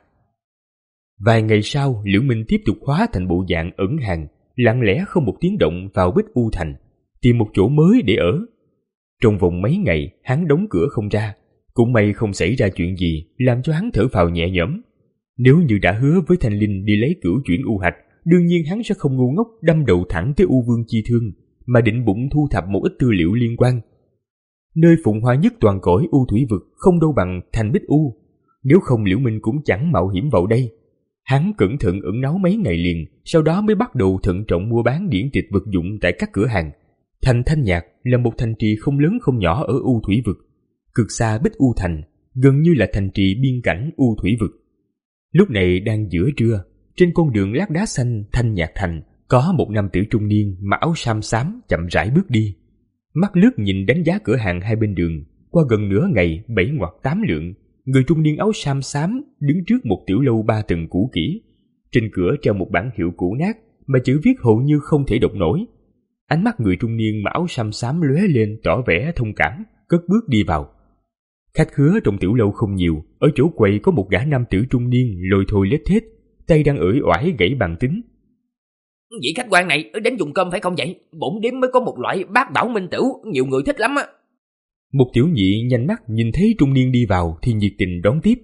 Vài ngày sau, Liễu Minh tiếp tục hóa thành bộ dạng ẩn hàng, lặng lẽ không một tiếng động vào Bích U Thành, tìm một chỗ mới để ở. Trong vòng mấy ngày, hắn đóng cửa không ra, cũng may không xảy ra chuyện gì, làm cho hắn thở phào nhẹ nhõm. Nếu như đã hứa với Thanh Linh đi lấy cửu chuyển u hạch, đương nhiên hắn sẽ không ngu ngốc đâm đầu thẳng tới U Vương Chi Thương, mà định bụng thu thập một ít tư liệu liên quan. Nơi phụng hoa nhất toàn cõi U Thủy Vực không đâu bằng Thành Bích U, nếu không Liễu Minh cũng chẳng mạo hiểm vào đây. Hắn cẩn thận ẩn náu mấy ngày liền, sau đó mới bắt đầu thận trọng mua bán điển tịch vật dụng tại các cửa hàng. Thành Thanh Nhạc là một thành trì không lớn không nhỏ ở U Thủy Vực, cực xa Bích U Thành, gần như là thành trì biên cảnh U Thủy Vực. Lúc này đang giữa trưa, trên con đường lát đá xanh Thanh Nhạc Thành có một nam tử trung niên mặc áo sam xám chậm rãi bước đi. Mắt lướt nhìn đánh giá cửa hàng hai bên đường, qua gần nửa ngày bảy ngoặt tám lượng, người trung niên áo sam xám đứng trước một tiểu lâu ba tầng cũ kỹ. Trên cửa treo một bảng hiệu cũ nát mà chữ viết hầu như không thể đọc nổi. Ánh mắt người trung niên mặc áo sam xám lóe lên tỏ vẻ thông cảm, cất bước đi vào. Khách khứa trong tiểu lâu không nhiều, ở chỗ quầy có một gã nam tử trung niên lôi thôi lết thết, tay đang ưỡi oải gãy bàn tính. Vị khách quan này đến dùng cơm phải không vậy? Bổn điếm mới có một loại bát bảo minh tửu, nhiều người thích lắm á. Một tiểu nhị nhanh mắt nhìn thấy trung niên đi vào thì nhiệt tình đón tiếp.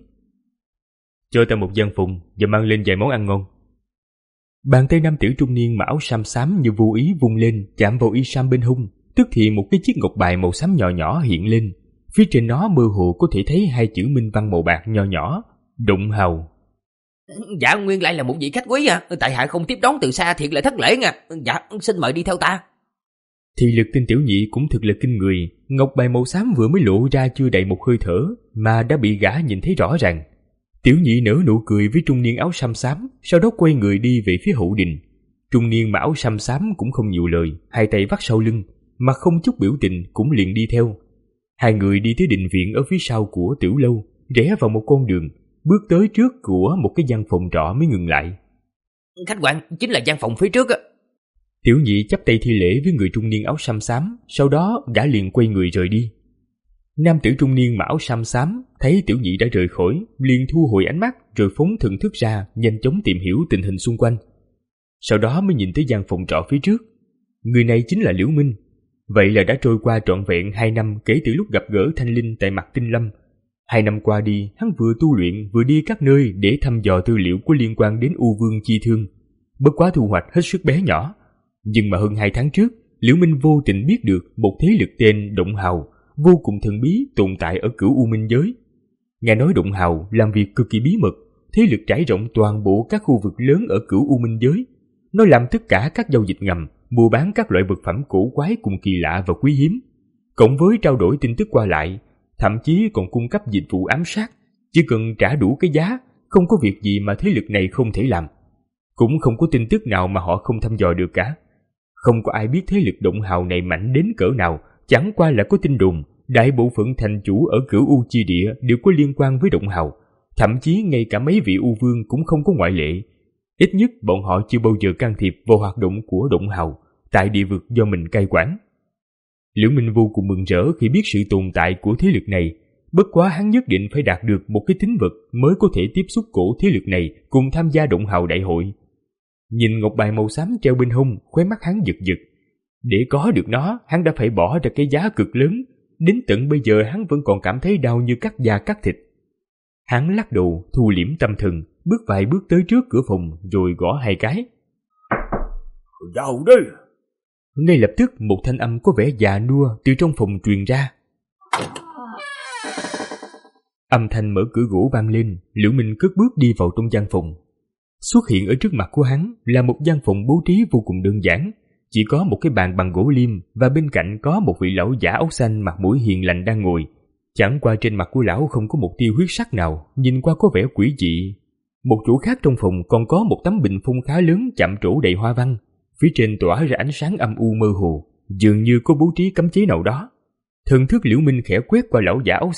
Cho ta một gian phòng và mang lên vài món ăn ngon. Bàn tay nam tử trung niên mặc áo sam xám như vô ý vung lên, chạm vào y sam bên hông, tức thì một cái chiếc ngọc bài màu xám nhỏ nhỏ hiện lên. Phía trên nó mơ hồ có thể thấy hai chữ minh văn màu bạc nho nhỏ, Động Hào. Dạ, nguyên lại là một vị khách quý à, tại hạ không tiếp đón từ xa thiệt là thất lễ nha. Dạ, xin mời đi theo ta. Thị lực tên tiểu nhị cũng thực là kinh người, ngọc bài màu xám vừa mới lộ ra chưa đầy một hơi thở mà đã bị gã nhìn thấy rõ ràng. Tiểu nhị nở nụ cười với trung niên áo sam xám, sau đó quay người đi về phía hậu đình. Trung niên mặc áo sam xám cũng không nhiều lời, hai tay vắt sau lưng, mà không chút biểu tình cũng liền đi theo. Hai người đi tới đình viện ở phía sau của tiểu lâu, rẽ vào một con đường, bước tới trước của một cái gian phòng trọ mới ngừng lại. Khách quan, chính là gian phòng phía trước á. Tiểu nhị chắp tay thi lễ với người trung niên áo sam xám, sau đó gã liền quay người rời đi. Nam tử trung niên mặc áo sam xám thấy tiểu nhị đã rời khỏi, liền thu hồi ánh mắt rồi phóng thần thức ra, nhanh chóng tìm hiểu tình hình xung quanh. Sau đó mới nhìn tới gian phòng trọ phía trước. Người này chính là Liễu Minh. Vậy là đã trôi qua trọn vẹn hai năm kể từ lúc gặp gỡ Thanh Linh tại Mặt Tinh Lâm. Hai năm qua đi, hắn vừa tu luyện vừa đi các nơi để thăm dò tư liệu có liên quan đến U Vương Chi Thương. Bất quá thu hoạch hết sức bé nhỏ. Nhưng mà hơn hai tháng trước, Liễu Minh vô tình biết được một thế lực tên Động Hào, vô cùng thần bí tồn tại ở Cửu U Minh giới. Nghe nói Động Hào làm việc cực kỳ bí mật, thế lực trải rộng toàn bộ các khu vực lớn ở Cửu U Minh giới. Nó làm tất cả các giao dịch ngầm, mua bán các loại vật phẩm cổ quái cùng kỳ lạ và quý hiếm, cộng với trao đổi tin tức qua lại, thậm chí còn cung cấp dịch vụ ám sát. Chỉ cần trả đủ cái giá, không có việc gì mà thế lực này không thể làm. Cũng không có tin tức nào mà họ không thăm dò được cả. Không có ai biết thế lực Động Hào này mạnh đến cỡ nào, chẳng qua là có tin đồn đại bộ phận thành chủ ở Cửu U chi địa đều có liên quan với Động Hào, thậm chí ngay cả mấy vị U Vương cũng không có ngoại lệ. Ít nhất bọn họ chưa bao giờ can thiệp vào hoạt động của Động Hào tại địa vực do mình cai quản. Liễu Minh vô cùng mừng rỡ khi biết sự tồn tại của thế lực này, bất quá hắn nhất định phải đạt được một cái tín vật mới có thể tiếp xúc cổ thế lực này cùng tham gia Động Hào đại hội. Nhìn ngọc bài màu xám treo bên hông, khóe mắt hắn giật giật. Để có được nó, hắn đã phải bỏ ra cái giá cực lớn, đến tận bây giờ hắn vẫn còn cảm thấy đau như cắt da cắt thịt. Hắn lắc đầu, thu liễm tâm thần, bước vài bước tới trước cửa phòng rồi gõ hai cái. Vào đây! Ngay lập tức một thanh âm có vẻ già nua từ trong phòng truyền ra. Âm thanh mở cửa gỗ vang lên, Liễu Minh cất bước đi vào trong gian phòng. Xuất hiện ở trước mặt của hắn là một gian phòng bố trí vô cùng đơn giản, chỉ có một cái bàn bằng gỗ liêm và bên cạnh có một vị lão giả áo xanh mặt mũi hiền lành đang ngồi. Chẳng qua trên mặt của lão không có một tia huyết sắc nào, nhìn qua có vẻ quỷ dị. Một chỗ khác trong phòng còn có một tấm bình phong khá lớn chạm trổ đầy hoa văn, phía trên tỏa ra ánh sáng âm u mơ hồ, dường như có bố trí cấm chế nào đó. Thần thức Liễu Minh khẽ quét qua lão giả áo xanh,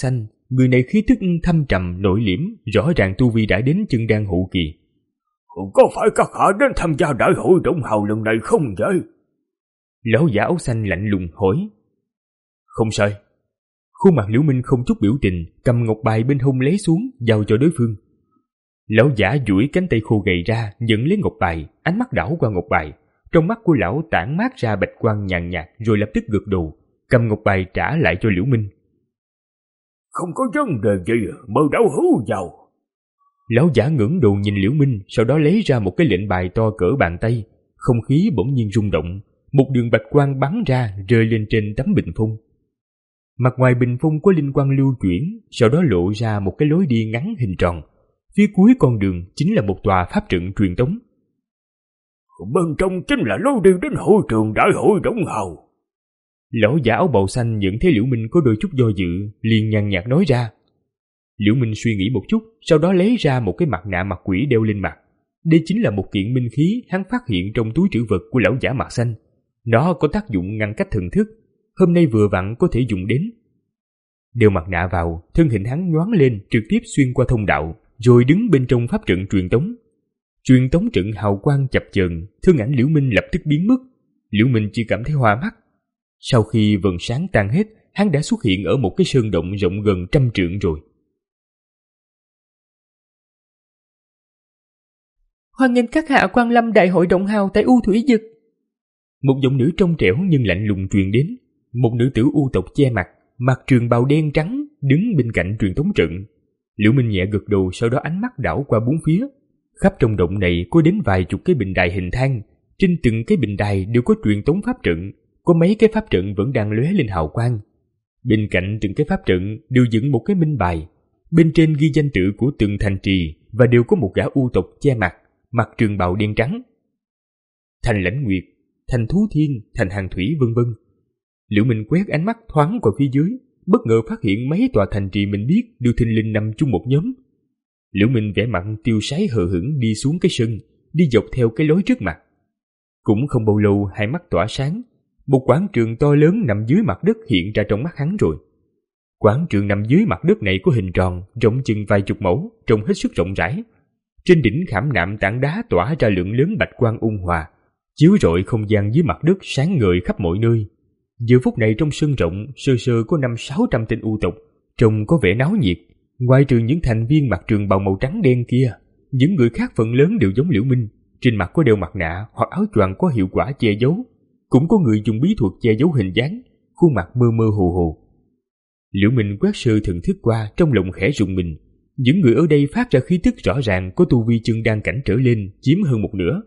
Người này khí tức thâm trầm nội liễm, rõ ràng tu vi đã đến chân đan hậu kỳ. Có phải các hạ đến tham gia đại hội Động Hào lần này không vậy? Lão giả áo xanh lạnh lùng hỏi. Không sai. Khuôn mặt Liễu Minh không chút biểu tình, cầm ngọc bài bên hông lấy xuống, giao cho đối phương. Lão giả duỗi cánh tay khô gầy ra, nhận lấy ngọc bài, ánh mắt đảo qua ngọc bài. Trong mắt của lão tản mát ra bạch quang nhàn nhạt, rồi lập tức gật đầu, cầm ngọc bài trả lại cho Liễu Minh. Không có vấn đề gì, mời đạo hữu vào. Lão giả ngẩng đầu nhìn Liễu Minh, sau đó lấy ra một cái lệnh bài to cỡ bàn tay. Không khí bỗng nhiên rung động, một đường bạch quang bắn ra rơi lên trên tấm bình phong. Mặt ngoài bình phong có linh quang lưu chuyển, sau đó lộ ra một cái lối đi ngắn hình tròn. Phía cuối con đường chính là một tòa pháp trận truyền tống. Bên trong chính là lối đi đến hội trường đại hội Động Hào. Lão giả áo bào xanh nhận thấy Liễu Minh có đôi chút do dự, liền nhàn nhạt nói ra. Liễu Minh suy nghĩ một chút, sau đó lấy ra một cái mặt nạ mặt quỷ đeo lên mặt. Đây chính là một kiện minh khí hắn phát hiện trong túi trữ vật của lão giả mặt xanh. Nó có tác dụng ngăn cách thần thức, hôm nay vừa vặn có thể dùng đến. Đeo mặt nạ vào, thân hình hắn nhoáng lên trực tiếp xuyên qua thông đạo, rồi đứng bên trong pháp trận truyền tống. Truyền tống trận hào quang chập chờn, thân ảnh Liễu Minh lập tức biến mất. Liễu Minh chỉ cảm thấy hoa mắt. Sau khi vầng sáng tan hết, hắn đã xuất hiện ở một cái sơn động rộng gần trăm trượng rồi. Hoan nghênh các hạ quan lâm đại hội Động Hào tại U Thủy Dực. Một giọng nữ trong trẻo nhưng lạnh lùng truyền đến. Một nữ tử U tộc che mặt, mặc trường bào đen trắng, đứng bên cạnh truyền tống trận. Liễu Minh nhẹ gật đầu, sau đó ánh mắt đảo qua bốn phía. Khắp trong động này có đến vài chục cái bình đài hình thang, trên từng cái bình đài đều có truyền tống pháp trận, có mấy cái pháp trận vẫn đang lóe lên hào quang. Bên cạnh từng cái pháp trận đều dựng một cái minh bài, bên trên ghi danh tự của từng thành trì và đều có một gã U tộc che mặt, mặc trường bào đen trắng. Thành Lãnh Nguyệt, Thành Thú Thiên, Thành Hàng Thủy vân vân. Liễu Minh quét ánh mắt thoáng qua phía dưới, bất ngờ phát hiện mấy tòa thành trì mình biết đều thình lình nằm chung một nhóm. Liễu Minh vẻ mặt tiêu sái hờ hững đi xuống cái sân, đi dọc theo cái lối trước mặt. Cũng không bao lâu hai mắt tỏa sáng, một quảng trường to lớn nằm dưới mặt đất hiện ra trong mắt hắn rồi. Quảng trường nằm dưới mặt đất này có hình tròn, rộng chừng vài chục mẫu, trông hết sức rộng rãi. Trên đỉnh khảm nạm tảng đá tỏa ra lượng lớn bạch quang ôn hòa, chiếu rọi không gian dưới mặt đất sáng ngời khắp mọi nơi. Giờ phút này trong sân rộng sơ sơ có năm sáu trăm tên U tộc, trông có vẻ náo nhiệt. Ngoài trừ những thành viên mặc trường bào màu trắng đen kia, những người khác phần lớn đều giống Liễu Minh, trên mặt có đeo mặt nạ hoặc áo choàng có hiệu quả che giấu. Cũng có người dùng bí thuật che giấu hình dáng, khuôn mặt mơ mơ hồ hồ. Liễu Minh quét sơ thần thức qua, trong lòng khẽ rùng mình. Những người ở đây phát ra khí tức rõ ràng có tu vi chân đan cảnh trở lên, chiếm hơn một nửa.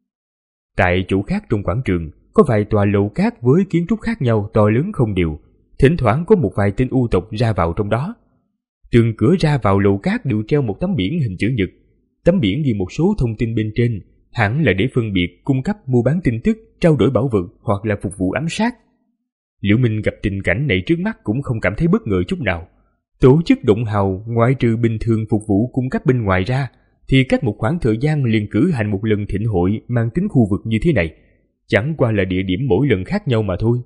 Tại chỗ khác trong quảng trường, có vài tòa lầu cát với kiến trúc khác nhau to lớn không đều, thỉnh thoảng có một vài tên U tộc ra vào trong đó. Từng cửa ra vào lầu cát đều treo một tấm biển hình chữ nhật. Tấm biển ghi một số thông tin bên trên, hẳn là để phân biệt cung cấp mua bán tin tức, trao đổi bảo vật hoặc là phục vụ ám sát. Liễu Minh gặp tình cảnh này trước mắt cũng không cảm thấy bất ngờ chút nào. Tổ chức Động Hào ngoại trừ bình thường phục vụ cung cấp bên ngoài ra, thì cách một khoảng thời gian liền cử hành một lần thịnh hội mang tính khu vực như thế này, chẳng qua là địa điểm mỗi lần khác nhau mà thôi.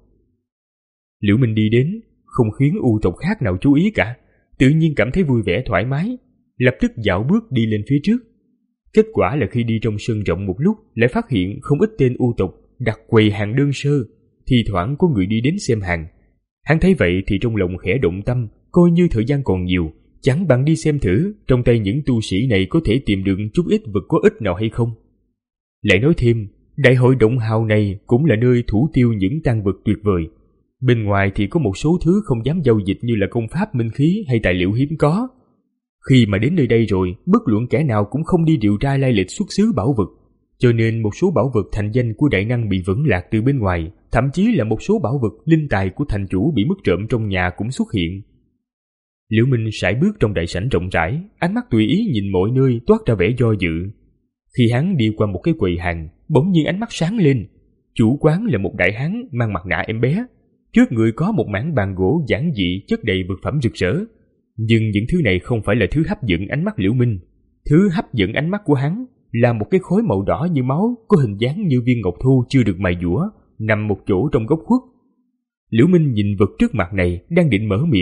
Liễu Minh đi đến, không khiến U tộc khác nào chú ý cả, tự nhiên cảm thấy vui vẻ thoải mái, lập tức dạo bước đi lên phía trước. Kết quả là khi đi trong sân rộng một lúc lại phát hiện không ít tên U tộc đặt quầy hàng đơn sơ, thì thoảng có người đi đến xem hàng. Hắn thấy vậy thì trong lòng khẽ động tâm, coi như thời gian còn nhiều, chẳng bằng đi xem thử trong tay những tu sĩ này có thể tìm được chút ít vật có ích nào hay không. Lại nói thêm, đại hội Động Hào này cũng là nơi thủ tiêu những tang vật tuyệt vời. Bên ngoài thì có một số thứ không dám giao dịch như là công pháp minh khí hay tài liệu hiếm có. Khi mà đến nơi đây rồi, bất luận kẻ nào cũng không đi điều tra lai lịch xuất xứ bảo vật, cho nên một số bảo vật thành danh của đại năng bị vẫn lạc từ bên ngoài, thậm chí là một số bảo vật linh tài của thành chủ bị mất trộm trong nhà cũng xuất hiện. Liễu Minh sải bước trong đại sảnh rộng rãi, ánh mắt tùy ý nhìn mọi nơi toát ra vẻ do dự. Khi hắn đi qua một cái quầy hàng, bỗng nhiên ánh mắt sáng lên. Chủ quán là một đại hán mang mặt nạ em bé, trước người có một mảng bàn gỗ giản dị chất đầy vật phẩm rực rỡ. Nhưng những thứ này không phải là thứ hấp dẫn ánh mắt Liễu Minh. Thứ hấp dẫn ánh mắt của hắn là một cái khối màu đỏ như máu, có hình dáng như viên ngọc thô chưa được mài dũa, nằm một chỗ trong góc khuất. Liễu Minh nhìn vật trước mặt này, đang định mở miệng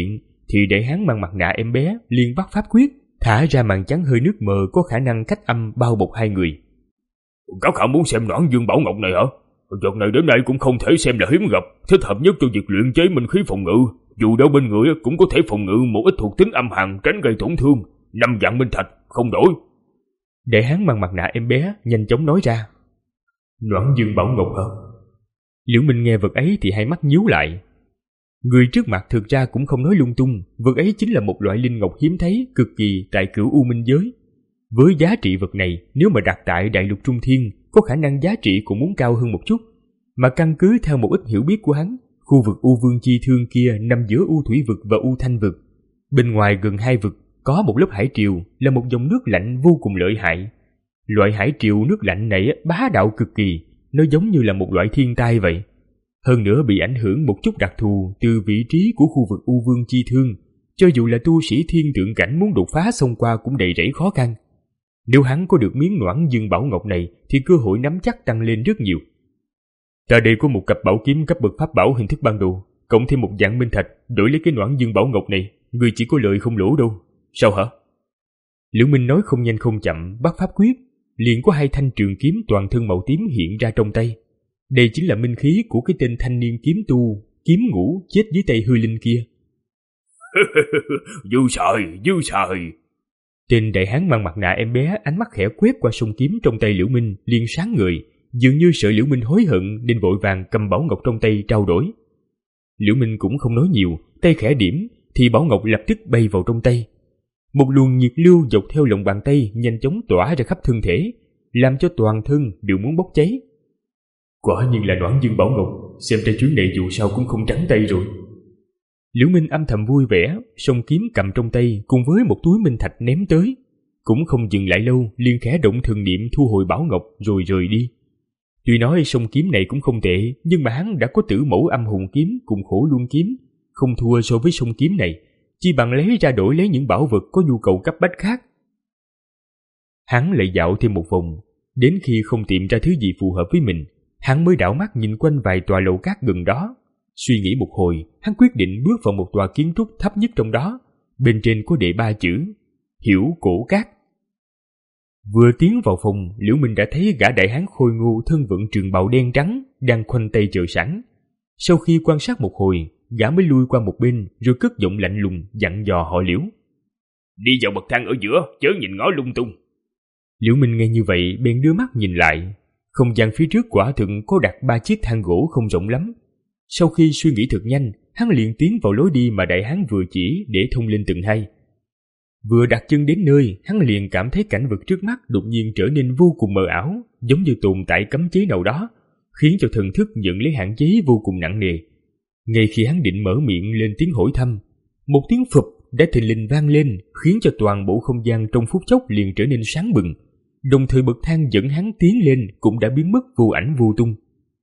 thì đại hán mang mặt nạ em bé liền bắt pháp quyết, thả ra màn chắn hơi nước mờ có khả năng cách âm bao bọc hai người. Các hạ muốn xem Noãn Dương Bảo Ngọc này hả? Vật này đến nay cũng không thể xem là hiếm gặp, thích hợp nhất cho việc luyện chế minh khí phòng ngự. Dù đâu bên người cũng có thể phòng ngự một ít thuộc tính âm hàn, tránh gây tổn thương. Năm vạn minh thạch, không đổi. Đại hán mang mặt nạ em bé nhanh chóng nói ra. Noãn Dương Bảo Ngọc hả? Liễu Minh nghe vật ấy thì hai mắt nhíu lại. Người trước mặt thực ra cũng không nói lung tung, vật ấy chính là một loại linh ngọc hiếm thấy cực kỳ tại Cửu U Minh giới. Với giá trị vật này, nếu mà đặt tại Đại Lục Trung Thiên, có khả năng giá trị cũng muốn cao hơn một chút. Mà căn cứ theo một ít hiểu biết của hắn, khu vực U Vương Chi Thương kia nằm giữa U Thủy Vực và U Thanh Vực. Bên ngoài gần hai vực có một lớp hải triều là một dòng nước lạnh vô cùng lợi hại. Loại hải triều nước lạnh này bá đạo cực kỳ, nó giống như là một loại thiên tai vậy. Hơn nữa bị ảnh hưởng một chút đặc thù từ vị trí của khu vực U Vương Chi Thương, cho dù là tu sĩ thiên tượng cảnh muốn đột phá xông qua cũng đầy rẫy khó khăn. Nếu hắn có được miếng Noãn Dương Bảo Ngọc này thì cơ hội nắm chắc tăng lên rất nhiều. Ta đây có một cặp bảo kiếm cấp bậc pháp bảo hình thức ban đầu, cộng thêm một vạn minh thạch, đổi lấy cái Noãn Dương Bảo Ngọc này, người chỉ có lợi không lỗ đâu. Sao hả? Liễu Minh nói không nhanh không chậm, bắt pháp quyết, liền có hai thanh trường kiếm toàn thân màu tím hiện ra trong tay. Đây chính là minh khí của cái tên thanh niên kiếm tu, kiếm ngũ chết dưới tay hư linh kia. Dư sợi, dư sợi. Tên đại hán mang mặt nạ em bé ánh mắt khẽ quét qua song kiếm trong tay Liễu Minh, liền sáng người, dường như sợ Liễu Minh hối hận nên vội vàng cầm bảo ngọc trong tay trao đổi. Liễu Minh cũng không nói nhiều, tay khẽ điểm thì bảo ngọc lập tức bay vào trong tay. Một luồng nhiệt lưu dọc theo lòng bàn tay nhanh chóng tỏa ra khắp thân thể, làm cho toàn thân đều muốn bốc cháy. Quả nhiên là Noãn Dương Bảo Ngọc, xem ra chuyến này dù sao cũng không trắng tay rồi. Liễu Minh âm thầm vui vẻ, song kiếm cầm trong tay cùng với một túi minh thạch ném tới, cũng không dừng lại lâu, liền khẽ động thần niệm thu hồi bảo ngọc rồi rời đi. Tuy nói song kiếm này cũng không tệ, nhưng mà hắn đã có tử mẫu âm hùng kiếm cùng khổ luân kiếm, không thua so với song kiếm này, chỉ bằng lấy ra đổi lấy những bảo vật có nhu cầu cấp bách khác. Hắn lại dạo thêm một vòng, đến khi không tìm ra thứ gì phù hợp với mình, hắn mới đảo mắt nhìn quanh vài tòa lầu cát gần đó. Suy nghĩ một hồi, hắn quyết định bước vào một tòa kiến trúc thấp nhất trong đó, bên trên có đề ba chữ Hiểu Cổ Cát. Vừa tiến vào phòng, Liễu Minh đã thấy gã đại hán khôi ngô thân vận trường bào đen trắng đang khoanh tay chờ sẵn. Sau khi quan sát một hồi, gã mới lui qua một bên rồi cất giọng lạnh lùng dặn dò họ Liễu. Đi vào bậc thang ở giữa, chớ nhìn ngó lung tung. Liễu Minh nghe như vậy bèn đưa mắt nhìn lại. Không gian phía trước quả thực có đặt ba chiếc thang gỗ không rộng lắm. Sau khi suy nghĩ thật nhanh, hắn liền tiến vào lối đi mà đại hán vừa chỉ để thông lên tầng hai. Vừa đặt chân đến nơi, hắn liền cảm thấy cảnh vật trước mắt đột nhiên trở nên vô cùng mờ ảo, giống như tồn tại cấm chế nào đó, khiến cho thần thức nhận lấy hạn chế vô cùng nặng nề. Ngay khi hắn định mở miệng lên tiếng hỏi thăm, một tiếng phụp đã thình lình vang lên, khiến cho toàn bộ không gian trong phút chốc liền trở nên sáng bừng. Đồng thời bậc thang dẫn hắn tiến lên cũng đã biến mất vô ảnh vô tung.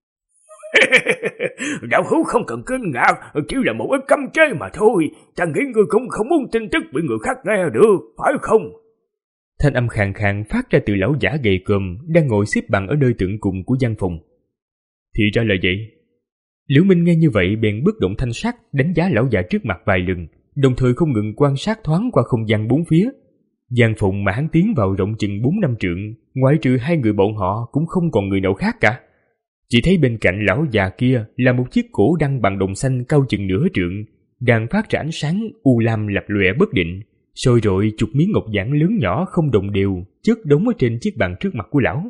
Đạo hữu không cần kinh ngạc, chỉ là một ít cấm chế mà thôi. Ta nghĩ ngươi cũng không muốn tin tức bị người khác nghe được, phải không? Thanh âm khàn khàn phát ra từ lão giả gầy còm đang ngồi xếp bằng ở nơi tận cùng của gian phòng. Thì ra là vậy. Liễu Minh nghe như vậy bèn bất động thanh sắc đánh giá lão già trước mặt vài lần, đồng thời không ngừng quan sát thoáng qua không gian bốn phía. Gian phòng mà hắn tiến vào rộng chừng bốn năm trượng, ngoại trừ hai người bọn họ cũng không còn người nào khác cả. Chỉ thấy bên cạnh lão già kia là một chiếc cổ đăng bằng đồng xanh cao chừng nửa trượng, đang phát ra ánh sáng u lam lập lòe bất định, soi rọi chục miếng ngọc giản lớn nhỏ không đồng đều chất đống ở trên chiếc bàn trước mặt của lão.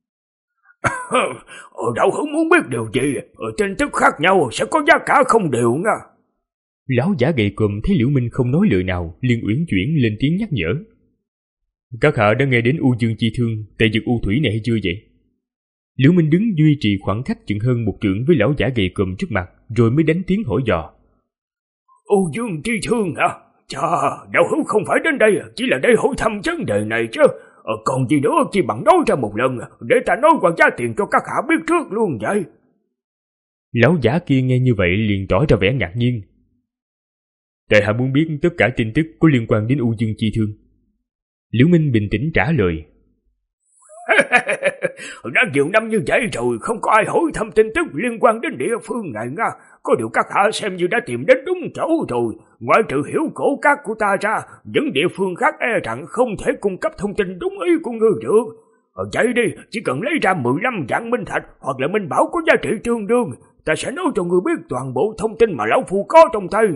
Đạo hữu muốn biết điều gì? Tin tức khác nhau sẽ có giá cả không đều nha. Lão giả gầy còm thấy Liễu Minh không nói lời nào, liền uyển chuyển lên tiếng nhắc nhở. Các hạ đã nghe đến U Dương Chi Thương tại vực U Thủy này hay chưa vậy? Liễu Minh đứng duy trì khoảng cách chừng hơn một trượng với lão giả gầy còm trước mặt, rồi mới đánh tiếng hỏi dò. U Dương Chi Thương hả? Chà, đạo hữu không phải đến đây chỉ là để hỏi thăm vấn đề này chứ. Ờ, còn gì nữa chỉ bằng nói ra một lần, để ta nói qua giá tiền cho các hạ biết trước luôn vậy. Lão giả kia nghe như vậy liền tỏ ra vẻ ngạc nhiên. Tại hạ muốn biết tất cả tin tức có liên quan đến U Dương Chi Thương. Liễu Minh bình tĩnh trả lời. Đã nhiều năm như vậy rồi, không có ai hỏi thăm tin tức liên quan đến địa phương này nha. Có điều các hạ xem như đã tìm đến đúng chỗ rồi. Ngoại trừ hiểu cổ các của ta ra, những địa phương khác e rằng không thể cung cấp thông tin đúng ý của ngươi được. Vậy đi, chỉ cần lấy ra mười lăm vạn minh thạch hoặc là minh bảo có giá trị tương đương, ta sẽ nói cho ngươi biết toàn bộ thông tin mà lão phu có trong tay.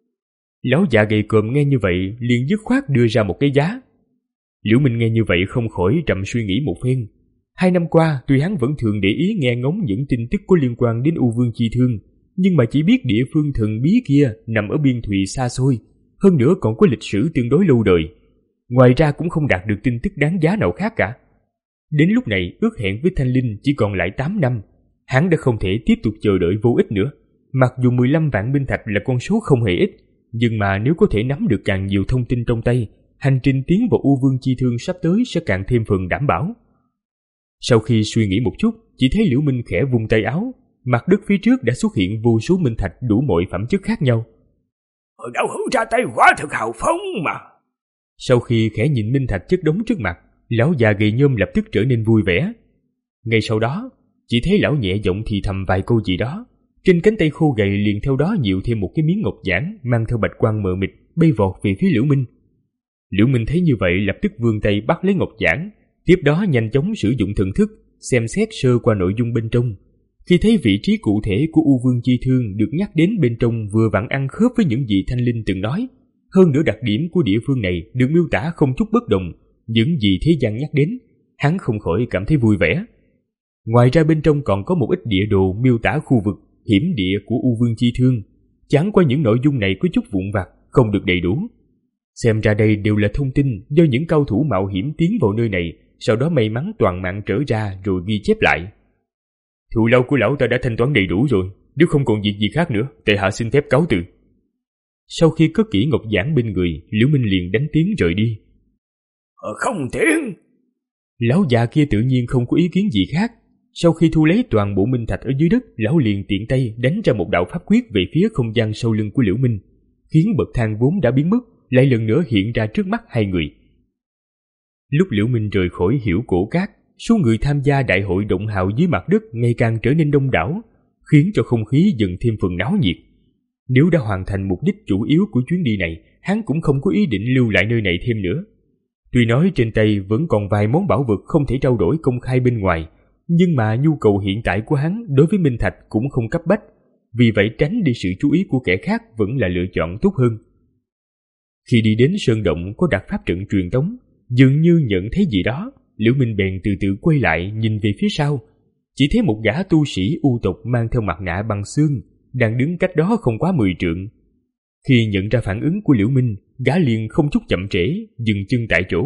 Lão già gầy còm nghe như vậy liền dứt khoát đưa ra một cái giá. Liễu Minh nghe như vậy không khỏi trầm suy nghĩ một phen. Hai năm qua, tuy hắn vẫn thường để ý nghe ngóng những tin tức có liên quan đến U Vương Chi Thương, nhưng mà chỉ biết địa phương thần bí kia nằm ở biên thùy xa xôi, hơn nữa còn có lịch sử tương đối lâu đời. Ngoài ra cũng không đạt được tin tức đáng giá nào khác cả. Đến lúc này, ước hẹn với Thanh Linh chỉ còn lại tám năm. Hắn đã không thể tiếp tục chờ đợi vô ích nữa. Mặc dù mười lăm vạn minh thạch là con số không hề ít, nhưng mà nếu có thể nắm được càng nhiều thông tin trong tay, hành trình tiến vào U Vương Chi Thương sắp tới sẽ càng thêm phần đảm bảo. Sau khi suy nghĩ một chút, chỉ thấy Liễu Minh khẽ vung tay áo, mặt đất phía trước đã xuất hiện vô số minh thạch đủ mọi phẩm chất khác nhau. Đạo hữu ra tay quá thực hào phóng mà. Sau khi khẽ nhìn minh thạch chất đống trước mặt, lão già gầy nhôm lập tức trở nên vui vẻ. Ngay sau đó, chỉ thấy lão nhẹ giọng thì thầm vài câu gì đó. Trên cánh tay khô gầy liền theo đó nhiều thêm một cái miếng ngọc giản mang theo bạch quang mờ mịt bay vọt về phía Liễu Minh. Liễu Minh thấy như vậy lập tức vươn tay bắt lấy ngọc giản, tiếp đó nhanh chóng sử dụng thần thức xem xét sơ qua nội dung bên trong. Khi thấy vị trí cụ thể của U Vương Chi Thương được nhắc đến bên trong vừa vặn ăn khớp với những gì Thanh Linh từng nói, hơn nữa đặc điểm của địa phương này được miêu tả không chút bất đồng những gì thế gian nhắc đến, hắn không khỏi cảm thấy vui vẻ. Ngoài ra bên trong còn có một ít địa đồ miêu tả khu vực hiểm địa của U Vương Chi Thương, chẳng qua những nội dung này có chút vụn vặt, không được đầy đủ. Xem ra đây đều là thông tin do những cao thủ mạo hiểm tiến vào nơi này, sau đó may mắn toàn mạng trở ra rồi ghi chép lại. Thù lao của lão ta đã thanh toán đầy đủ rồi, nếu không còn việc gì khác nữa, tại hạ xin phép cáo từ. Sau khi cất kỹ ngọc giản bên người, Liễu Minh liền đánh tiếng rời đi. Ờ, không tiện. Lão già kia tự nhiên không có ý kiến gì khác. Sau khi thu lấy toàn bộ minh thạch ở dưới đất, lão liền tiện tay đánh ra một đạo pháp quyết về phía không gian sau lưng của Liễu Minh, khiến bậc thang vốn đã biến mất lại lần nữa hiện ra trước mắt hai người. Lúc Liễu Minh rời khỏi Hiểu Cổ Các, số người tham gia đại hội động hào dưới mặt đất ngày càng trở nên đông đảo, khiến cho không khí dần thêm phần náo nhiệt. Nếu đã hoàn thành mục đích chủ yếu của chuyến đi này, hắn cũng không có ý định lưu lại nơi này thêm nữa. Tuy nói trên tay vẫn còn vài món bảo vật không thể trao đổi công khai bên ngoài, nhưng mà nhu cầu hiện tại của hắn đối với minh thạch cũng không cấp bách, vì vậy tránh đi sự chú ý của kẻ khác vẫn là lựa chọn tốt hơn. Khi đi đến sơn động có đặt pháp trận truyền tống, dường như nhận thấy gì đó, Liễu Minh bèn từ từ quay lại nhìn về phía sau, chỉ thấy một gã tu sĩ u tộc mang theo mặt nạ bằng xương đang đứng cách đó không quá mười trượng. Khi nhận ra phản ứng của Liễu Minh, gã liền không chút chậm trễ dừng chân tại chỗ.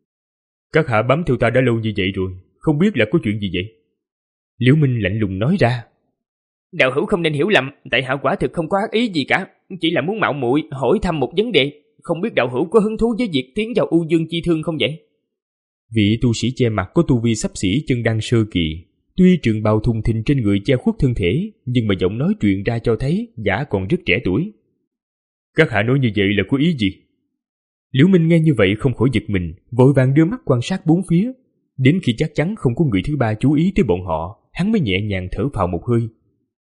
Các hạ bám theo ta đã lâu như vậy rồi, không biết là có chuyện gì vậy? Liễu Minh lạnh lùng nói ra. Đạo hữu không nên hiểu lầm, tại hạ quả thực không có ác ý gì cả, chỉ là muốn mạo muội hỏi thăm một vấn đề, không biết đạo hữu có hứng thú với việc tiến vào U Dương Chi Thương không vậy? Vị tu sĩ che mặt có tu vi xấp xỉ chân đăng sơ kỳ, tuy trường bào thùng thình trên người che khuất thân thể, nhưng mà giọng nói truyền ra cho thấy gã còn rất trẻ tuổi. Các hạ nói như vậy là có ý gì? Liễu Minh nghe như vậy không khỏi giật mình, vội vàng đưa mắt quan sát bốn phía. Đến khi chắc chắn không có người thứ ba chú ý tới bọn họ, hắn mới nhẹ nhàng thở phào một hơi.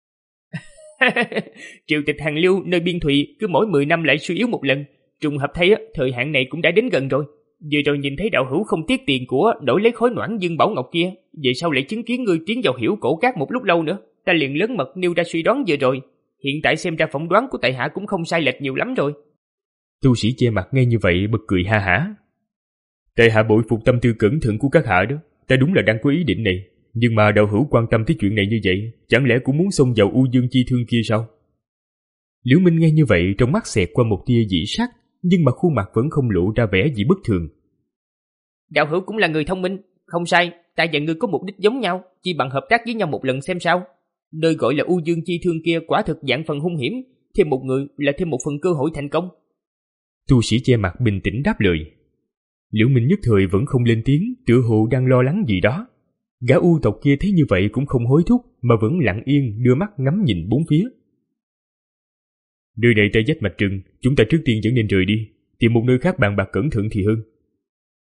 Triều tịch Hàng Lưu nơi biên thùy cứ mỗi mười năm lại suy yếu một lần, trùng hợp thấy thời hạn này cũng đã đến gần rồi. Vừa rồi nhìn thấy đạo hữu không tiếc tiền của đổi lấy khối noãn dương bảo ngọc kia, vậy sao lại chứng kiến ngươi tiến vào Hiểu Cổ Các một lúc lâu nữa, ta liền lớn mật nêu ra suy đoán vừa rồi. Hiện tại xem ra phỏng đoán của tại hạ cũng không sai lệch nhiều lắm rồi. Tu sĩ che mặt nghe như vậy bật cười ha hả. Tại hạ bội phục tâm tư cẩn thận của các hạ đó, ta đúng là đang có ý định này, nhưng mà đạo hữu quan tâm tới chuyện này như vậy, chẳng lẽ cũng muốn xông vào U Dương Chi Thương kia sao? Liễu Minh nghe như vậy trong mắt xẹt qua một tia dị sắc, nhưng mà khuôn mặt vẫn không lộ ra vẻ gì bất thường. Đạo hữu cũng là người thông minh, không sai, ta và ngươi có mục đích giống nhau, chỉ bằng hợp tác với nhau một lần xem sao. Nơi gọi là U Dương Chi Thương kia quả thực dạng phần hung hiểm, thêm một người là thêm một phần cơ hội thành công. Tu sĩ che mặt bình tĩnh đáp lời. Liễu Minh nhất thời vẫn không lên tiếng, tựa hồ đang lo lắng gì đó. Gã u tộc kia thấy như vậy cũng không hối thúc, mà vẫn lặng yên đưa mắt ngắm nhìn bốn phía. Nơi này tay dách mạch rừng, chúng ta trước tiên vẫn nên rời đi, tìm một nơi khác bàn bạc cẩn thận thì hơn.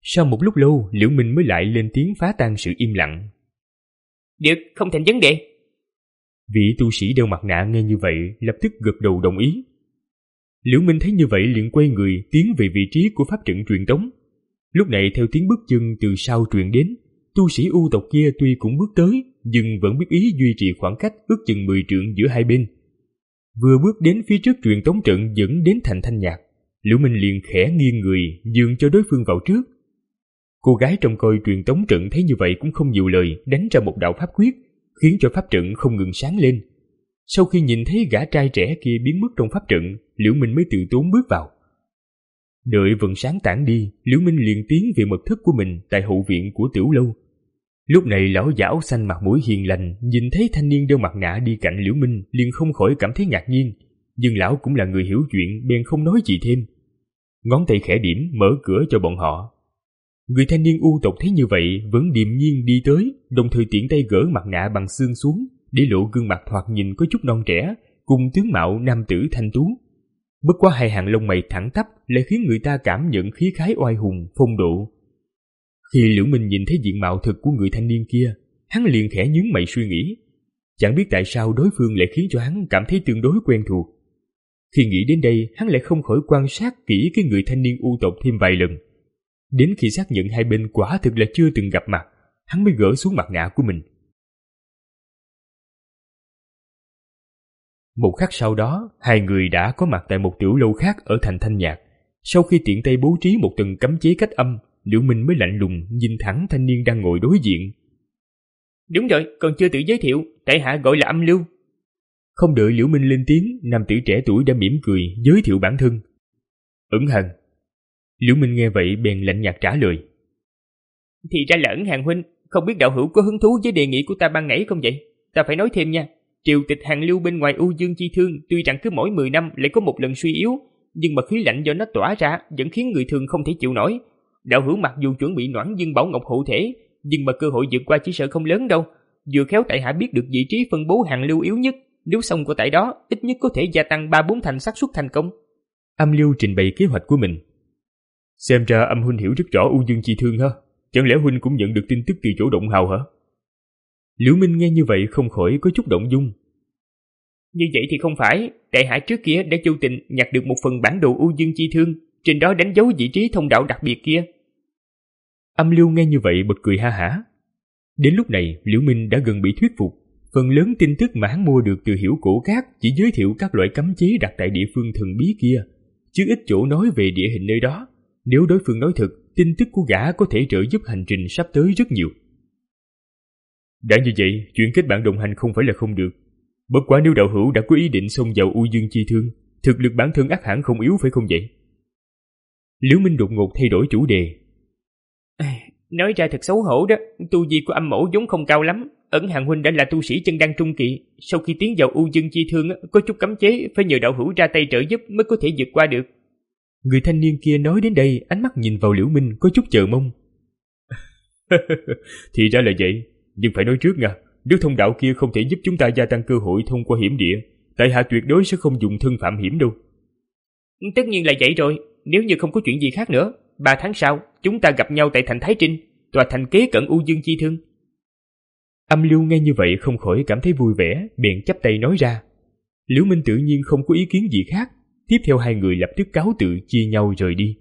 Sau một lúc lâu, Liễu Minh mới lại lên tiếng phá tan sự im lặng. Được, không thành vấn đề. Vị tu sĩ đeo mặt nạ nghe như vậy lập tức gật đầu đồng ý. Liễu Minh thấy như vậy liền quay người tiến về vị trí của pháp trận truyền tống. Lúc này theo tiếng bước chân từ sau truyền đến, tu sĩ U tộc kia tuy cũng bước tới nhưng vẫn biết ý duy trì khoảng cách ước chừng mười trượng giữa hai bên. Vừa bước đến phía trước truyền tống trận dẫn đến thành Thanh Nhạc, Liễu Minh liền khẽ nghiêng người nhường cho đối phương vào trước. Cô gái trông coi truyền tống trận thấy như vậy cũng không nhiều lời, đánh ra một đạo pháp quyết khiến cho pháp trận không ngừng sáng lên. Sau khi nhìn thấy gã trai trẻ kia biến mất trong pháp trận, Liễu Minh mới tự tốn bước vào. Đợi vầng sáng tản đi, Liễu Minh liền tiến về mật thất của mình tại hậu viện của tiểu lâu. Lúc này lão giả áo xanh mặt mũi hiền lành nhìn thấy thanh niên đeo mặt nạ đi cạnh Liễu Minh liền không khỏi cảm thấy ngạc nhiên, nhưng lão cũng là người hiểu chuyện bèn không nói gì thêm. Ngón tay khẽ điểm mở cửa cho bọn họ. Người thanh niên U tộc thấy như vậy vẫn điềm nhiên đi tới, đồng thời tiện tay gỡ mặt nạ bằng xương xuống để lộ gương mặt thoạt nhìn có chút non trẻ cùng tướng mạo nam tử thanh tú. Bất quá hai hàng lông mày thẳng tắp lại khiến người ta cảm nhận khí khái oai hùng phong độ. Khi Liễu Minh nhìn thấy diện mạo thực của người thanh niên kia, hắn liền khẽ nhướng mày suy nghĩ, chẳng biết tại sao đối phương lại khiến cho hắn cảm thấy tương đối quen thuộc. Khi nghĩ đến đây, hắn lại không khỏi quan sát kỹ cái người thanh niên U tộc thêm vài lần. Đến khi xác nhận hai bên quả thực là chưa từng gặp mặt, hắn mới gỡ xuống mặt nạ của mình. Một khắc sau đó, hai người đã có mặt tại một tiểu lâu khác ở thành Thanh Nhạc. Sau khi tiện tay bố trí một tầng cấm chế cách âm, Liễu Minh mới lạnh lùng nhìn thẳng thanh niên đang ngồi đối diện. Đúng rồi, còn chưa tự giới thiệu, tại hạ gọi là Âm Lưu. Không đợi Liễu Minh lên tiếng, nam tử trẻ tuổi đã mỉm cười giới thiệu bản thân. Ẩn Hàn. Liễu Minh nghe vậy bèn lạnh nhạt trả lời. Thì ra là Ẩn Hàn huynh, không biết đạo hữu có hứng thú với đề nghị của ta ban nãy không vậy? Ta phải nói thêm nha, triều tịch Hàn Lưu bên ngoài U Dương Chi Thương tuy rằng cứ mỗi mười năm lại có một lần suy yếu, nhưng mà khí lạnh do nó tỏa ra vẫn khiến người thường không thể chịu nổi. Đạo hữu mặc dù chuẩn bị Noãn Dương Bảo Ngọc hộ thể, nhưng mà cơ hội vượt qua chỉ sợ không lớn đâu. Vừa khéo tại hạ biết được vị trí phân bố Hàn Lưu yếu nhất, nếu xong của tại đó ít nhất có thể gia tăng ba bốn thành xác suất thành công. Âm Lưu trình bày kế hoạch của mình. Xem ra Âm huynh hiểu rất rõ U Dương Chi Thương ha, chẳng lẽ huynh cũng nhận được tin tức từ chỗ Động Hào hả? Liễu Minh nghe như vậy không khỏi có chút động dung. Như vậy thì không phải, tại hạ trước kia đã vô tình nhặt được một phần bản đồ U Dương Chi Thương, trên đó đánh dấu vị trí thông đạo đặc biệt kia. Âm Lưu nghe như vậy bật cười ha hả. Đến lúc này Liễu Minh đã gần bị thuyết phục. Phần lớn tin tức mà hắn mua được từ Hiểu Cổ Các chỉ giới thiệu các loại cấm chế đặt tại địa phương thần bí kia, chứ ít chỗ nói về địa hình nơi đó. Nếu đối phương nói thật, tin tức của gã có thể trợ giúp hành trình sắp tới rất nhiều. Đã như vậy, chuyện kết bạn đồng hành không phải là không được. Bất quá nếu đạo hữu đã có ý định xông vào U Dương Chi Thương, thực lực bản thân ắt hẳn không yếu phải không vậy? Liễu Minh đột ngột thay đổi chủ đề. À, nói ra thật xấu hổ đó, tu vi của Âm mẫu vốn không cao lắm. Ẩn Hàn huynh đã là tu sĩ chân đăng trung kỳ, sau khi tiến vào U Dương Chi Thương có chút cấm chế, phải nhờ đạo hữu ra tay trợ giúp mới có thể vượt qua được. Người thanh niên kia nói đến đây, ánh mắt nhìn vào Liễu Minh có chút chờ mong. Thì ra là vậy, nhưng phải nói trước nha, nếu thông đạo kia không thể giúp chúng ta gia tăng cơ hội thông qua hiểm địa, tại hạ tuyệt đối sẽ không dùng thân phạm hiểm đâu. Tất nhiên là vậy rồi, nếu như không có chuyện gì khác nữa, ba tháng sau chúng ta gặp nhau tại thành Thái Trinh, tòa thành kế cận U Dương Chi Thương. Âm Lưu nghe như vậy không khỏi cảm thấy vui vẻ, bèn chắp tay nói ra. Liễu Minh tự nhiên không có ý kiến gì khác, tiếp theo hai người lập tức cáo tự chia nhau rời đi.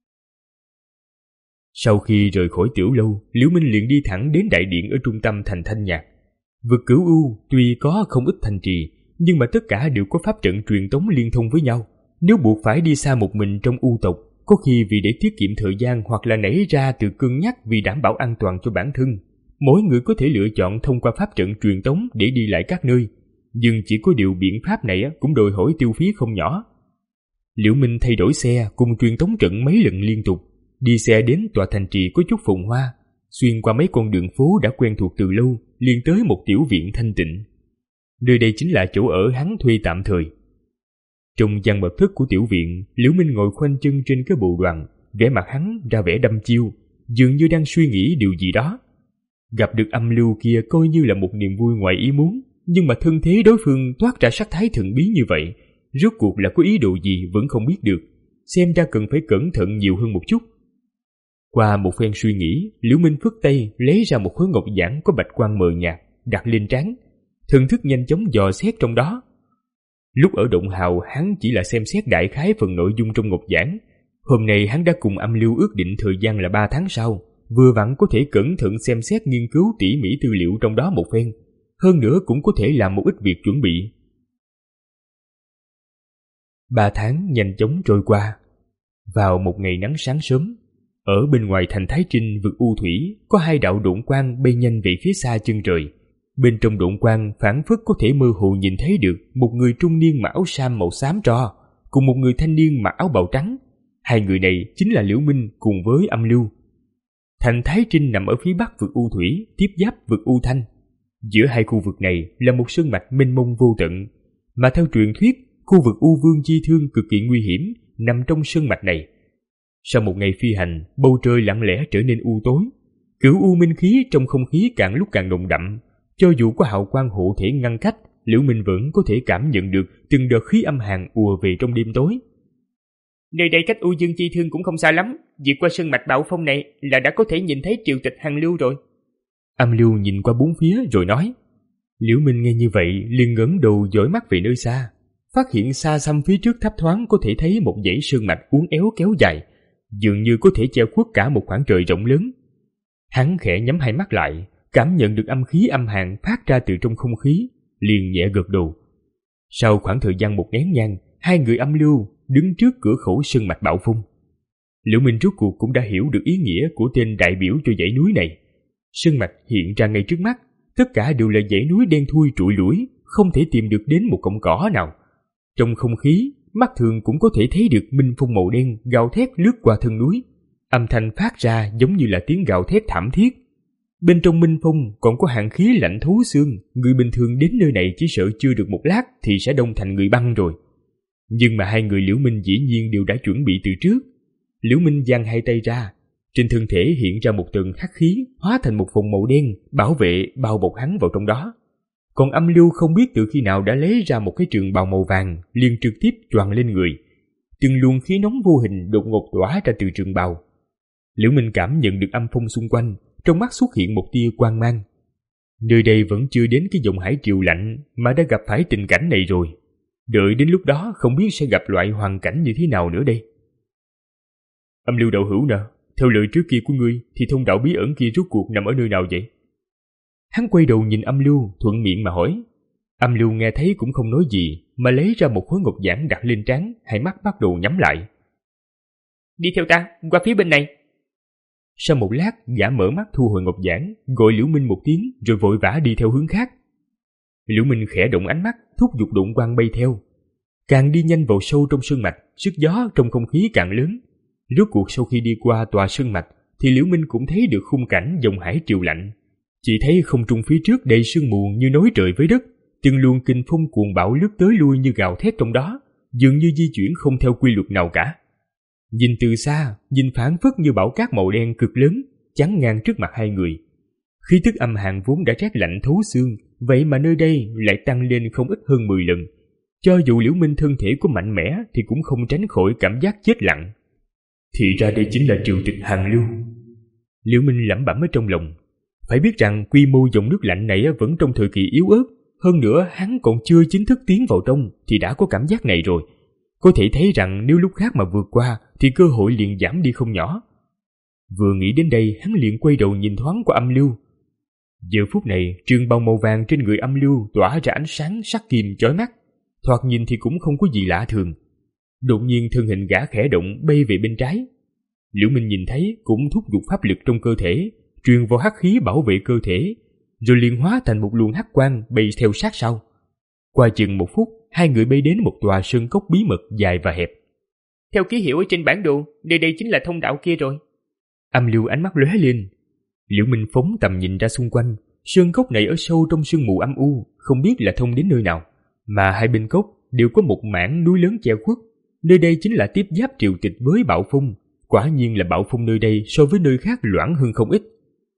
Sau khi rời khỏi tiểu lâu, Liễu Minh liền đi thẳng đến đại điện ở trung tâm thành Thanh Nhạc. Vực Cửu U tuy có không ít thành trì, nhưng mà tất cả đều có pháp trận truyền tống liên thông với nhau. Nếu buộc phải đi xa một mình trong U tộc, có khi vì để tiết kiệm thời gian hoặc là nảy ra từ cân nhắc vì đảm bảo an toàn cho bản thân, mỗi người có thể lựa chọn thông qua pháp trận truyền tống để đi lại các nơi. Nhưng chỉ có điều biện pháp này cũng đòi hỏi tiêu phí không nhỏ. Liễu Minh thay đổi xe cùng truyền tống trận mấy lần liên tục, đi xe đến tòa thành trì có chút phồn hoa, xuyên qua mấy con đường phố đã quen thuộc từ lâu, liền tới một tiểu viện thanh tịnh. Nơi đây chính là chỗ ở hắn thuê tạm thời. Trong gian mật thất của tiểu viện, Liễu Minh ngồi khoanh chân trên cái bộ đoàn, vẻ mặt hắn ra vẻ đăm chiêu, dường như đang suy nghĩ điều gì đó. Gặp được Âm Lưu kia coi như là một niềm vui ngoài ý muốn, nhưng mà thân thế đối phương toát ra sắc thái thần bí như vậy, rốt cuộc là có ý đồ gì vẫn không biết được, xem ra cần phải cẩn thận nhiều hơn một chút. Qua một phen suy nghĩ, Liễu Minh phất tay lấy ra một khối ngọc giản có bạch quang mờ nhạt, đặt lên trán, thần thức nhanh chóng dò xét trong đó. Lúc ở Động Hào, hắn chỉ là xem xét đại khái phần nội dung trong ngọc giản. Hôm nay hắn đã cùng Âm Lưu ước định thời gian là ba tháng sau, vừa vặn có thể cẩn thận xem xét nghiên cứu tỉ mỉ tư liệu trong đó một phen, hơn nữa cũng có thể làm một ít việc chuẩn bị. Ba tháng nhanh chóng trôi qua. Vào một ngày nắng sáng sớm, ở bên ngoài thành Thái Trinh vực U Thủy có hai đạo độn quang bay nhanh về phía xa chân trời. Bên trong độn quang phảng phất có thể mơ hồ nhìn thấy được một người trung niên mặc áo sam màu xám tro cùng một người thanh niên mặc áo bào trắng. Hai người này chính là Liễu Minh cùng với Âm Lưu. Thành Thái Trinh nằm ở phía bắc vực U Thủy, tiếp giáp vực U Thanh. Giữa hai khu vực này là một sơn mạch mênh mông vô tận, mà theo truyền thuyết, khu vực U Vương Chi Thương cực kỳ nguy hiểm nằm trong sơn mạch này. Sau một ngày phi hành, bầu trời lặng lẽ trở nên u tối, cửu u minh khí trong không khí càng lúc càng nồng đậm. Cho dù có hào quang hộ thể ngăn cách, Liễu Minh vẫn có thể cảm nhận được từng đợt khí âm hàn ùa về trong đêm tối. Nơi đây cách U Dương Chi Thương cũng không xa lắm, vượt qua sơn mạch bạo phong này là đã có thể nhìn thấy triều tịch Hàn Lưu rồi. Âm Lưu nhìn qua bốn phía rồi nói. Liễu Minh nghe như vậy liền ngẩng đầu dõi mắt về nơi xa, phát hiện xa xăm phía trước thấp thoáng có thể thấy một dãy sơn mạch uốn éo kéo dài, dường như có thể che khuất cả một khoảng trời rộng lớn. Hắn khẽ nhắm hai mắt lại, cảm nhận được âm khí âm hàn phát ra từ trong không khí, liền nhẹ gật đầu. Sau khoảng thời gian một nén nhang, hai người Âm Lưu đứng trước cửa khẩu sơn mạch bạo phong. Liễu Minh rốt cuộc cũng đã hiểu được ý nghĩa của tên đại biểu cho dãy núi này. Sơn mạch hiện ra ngay trước mắt, tất cả đều là dãy núi đen thui trụi lủi, không thể tìm được đến một cọng cỏ nào. Trong không khí, mắt thường cũng có thể thấy được minh phong màu đen gào thét lướt qua thân núi, âm thanh phát ra giống như là tiếng gào thét thảm thiết. Bên trong minh phong còn có hàn khí lạnh thấu xương, người bình thường đến nơi này chỉ sợ chưa được một lát thì sẽ đông thành người băng rồi. Nhưng mà hai người Liễu Minh dĩ nhiên đều đã chuẩn bị từ trước. Liễu Minh giang hai tay ra, trên thân thể hiện ra một tầng hắc khí hóa thành một vòng màu đen bảo vệ bao bọc hắn vào trong đó. Còn Âm Lưu không biết từ khi nào đã lấy ra một cái trường bào màu vàng, liền trực tiếp choàng lên người. Từng luồng khí nóng vô hình đột ngột tỏa ra từ trường bào. Liễu Minh cảm nhận được âm phong xung quanh, trong mắt xuất hiện một tia quang mang. Nơi đây vẫn chưa đến cái dòng hải triều lạnh mà đã gặp phải tình cảnh này rồi. Đợi đến lúc đó không biết sẽ gặp loại hoàn cảnh như thế nào nữa đây. Âm Lưu đạo hữu nè, theo lời trước kia của ngươi thì thông đạo bí ẩn kia rốt cuộc nằm ở nơi nào vậy? Hắn quay đầu nhìn Âm Lưu, thuận miệng mà hỏi. Âm Lưu nghe thấy cũng không nói gì, mà lấy ra một khối ngọc giản đặt lên trán, hai mắt bắt đầu nhắm lại. Đi theo ta, qua phía bên này. Sau một lát, gã mở mắt thu hồi ngọc giản, gọi Liễu Minh một tiếng rồi vội vã đi theo hướng khác. Liễu Minh khẽ động ánh mắt, thúc giục độn quang bay theo. Càng đi nhanh vào sâu trong sơn mạch, sức gió trong không khí càng lớn. Rốt cuộc sau khi đi qua tòa sơn mạch, thì Liễu Minh cũng thấy được khung cảnh dòng hải triều lạnh. Chỉ thấy không trung phía trước đầy sương mù như nối trời với đất, từng luồng kinh phong cuồng bão lướt tới lui như gào thét trong đó, dường như di chuyển không theo quy luật nào cả. Nhìn từ xa, nhìn phảng phất như bão cát màu đen cực lớn, chắn ngang trước mặt hai người. Khí tức âm hàn vốn đã rét lạnh thấu xương, vậy mà nơi đây lại tăng lên không ít hơn mười lần. Cho dù Liễu Minh thân thể có mạnh mẽ thì cũng không tránh khỏi cảm giác chết lặng. Thì ra đây chính là triều tịch Hàn Lưu. Liễu Minh lẩm bẩm ở trong lòng. Phải biết rằng quy mô dòng nước lạnh này vẫn trong thời kỳ yếu ớt, hơn nữa hắn còn chưa chính thức tiến vào trong thì đã có cảm giác này rồi. Có thể thấy rằng nếu lúc khác mà vượt qua thì cơ hội liền giảm đi không nhỏ. Vừa nghĩ đến đây, hắn liền quay đầu nhìn thoáng qua Âm Lưu. Giờ phút này, trường bào màu vàng trên người Âm Lưu tỏa ra ánh sáng sắc kim chói mắt, thoạt nhìn thì cũng không có gì lạ thường. Đột nhiên thân hình gã khẽ động bay về bên trái. Liễu Minh nhìn thấy cũng thúc giục pháp lực trong cơ thể, truyền vào hắc khí bảo vệ cơ thể, rồi liền hóa thành một luồng hắc quang bay theo sát sau. Qua chừng một phút, hai người bay đến một tòa sơn cốc bí mật dài và hẹp. Theo ký hiệu ở trên bản đồ, nơi đây chính là thông đạo kia rồi. Âm Lưu ánh mắt lóe lên. Liễu Minh phóng tầm nhìn ra xung quanh, sơn cốc này ở sâu trong sương mù âm u, không biết là thông đến nơi nào, mà hai bên cốc đều có một mảng núi lớn che khuất. Nơi đây chính là tiếp giáp triều tịch với Bạo Phong, quả nhiên là Bạo Phong nơi đây so với nơi khác loãng hơn không ít.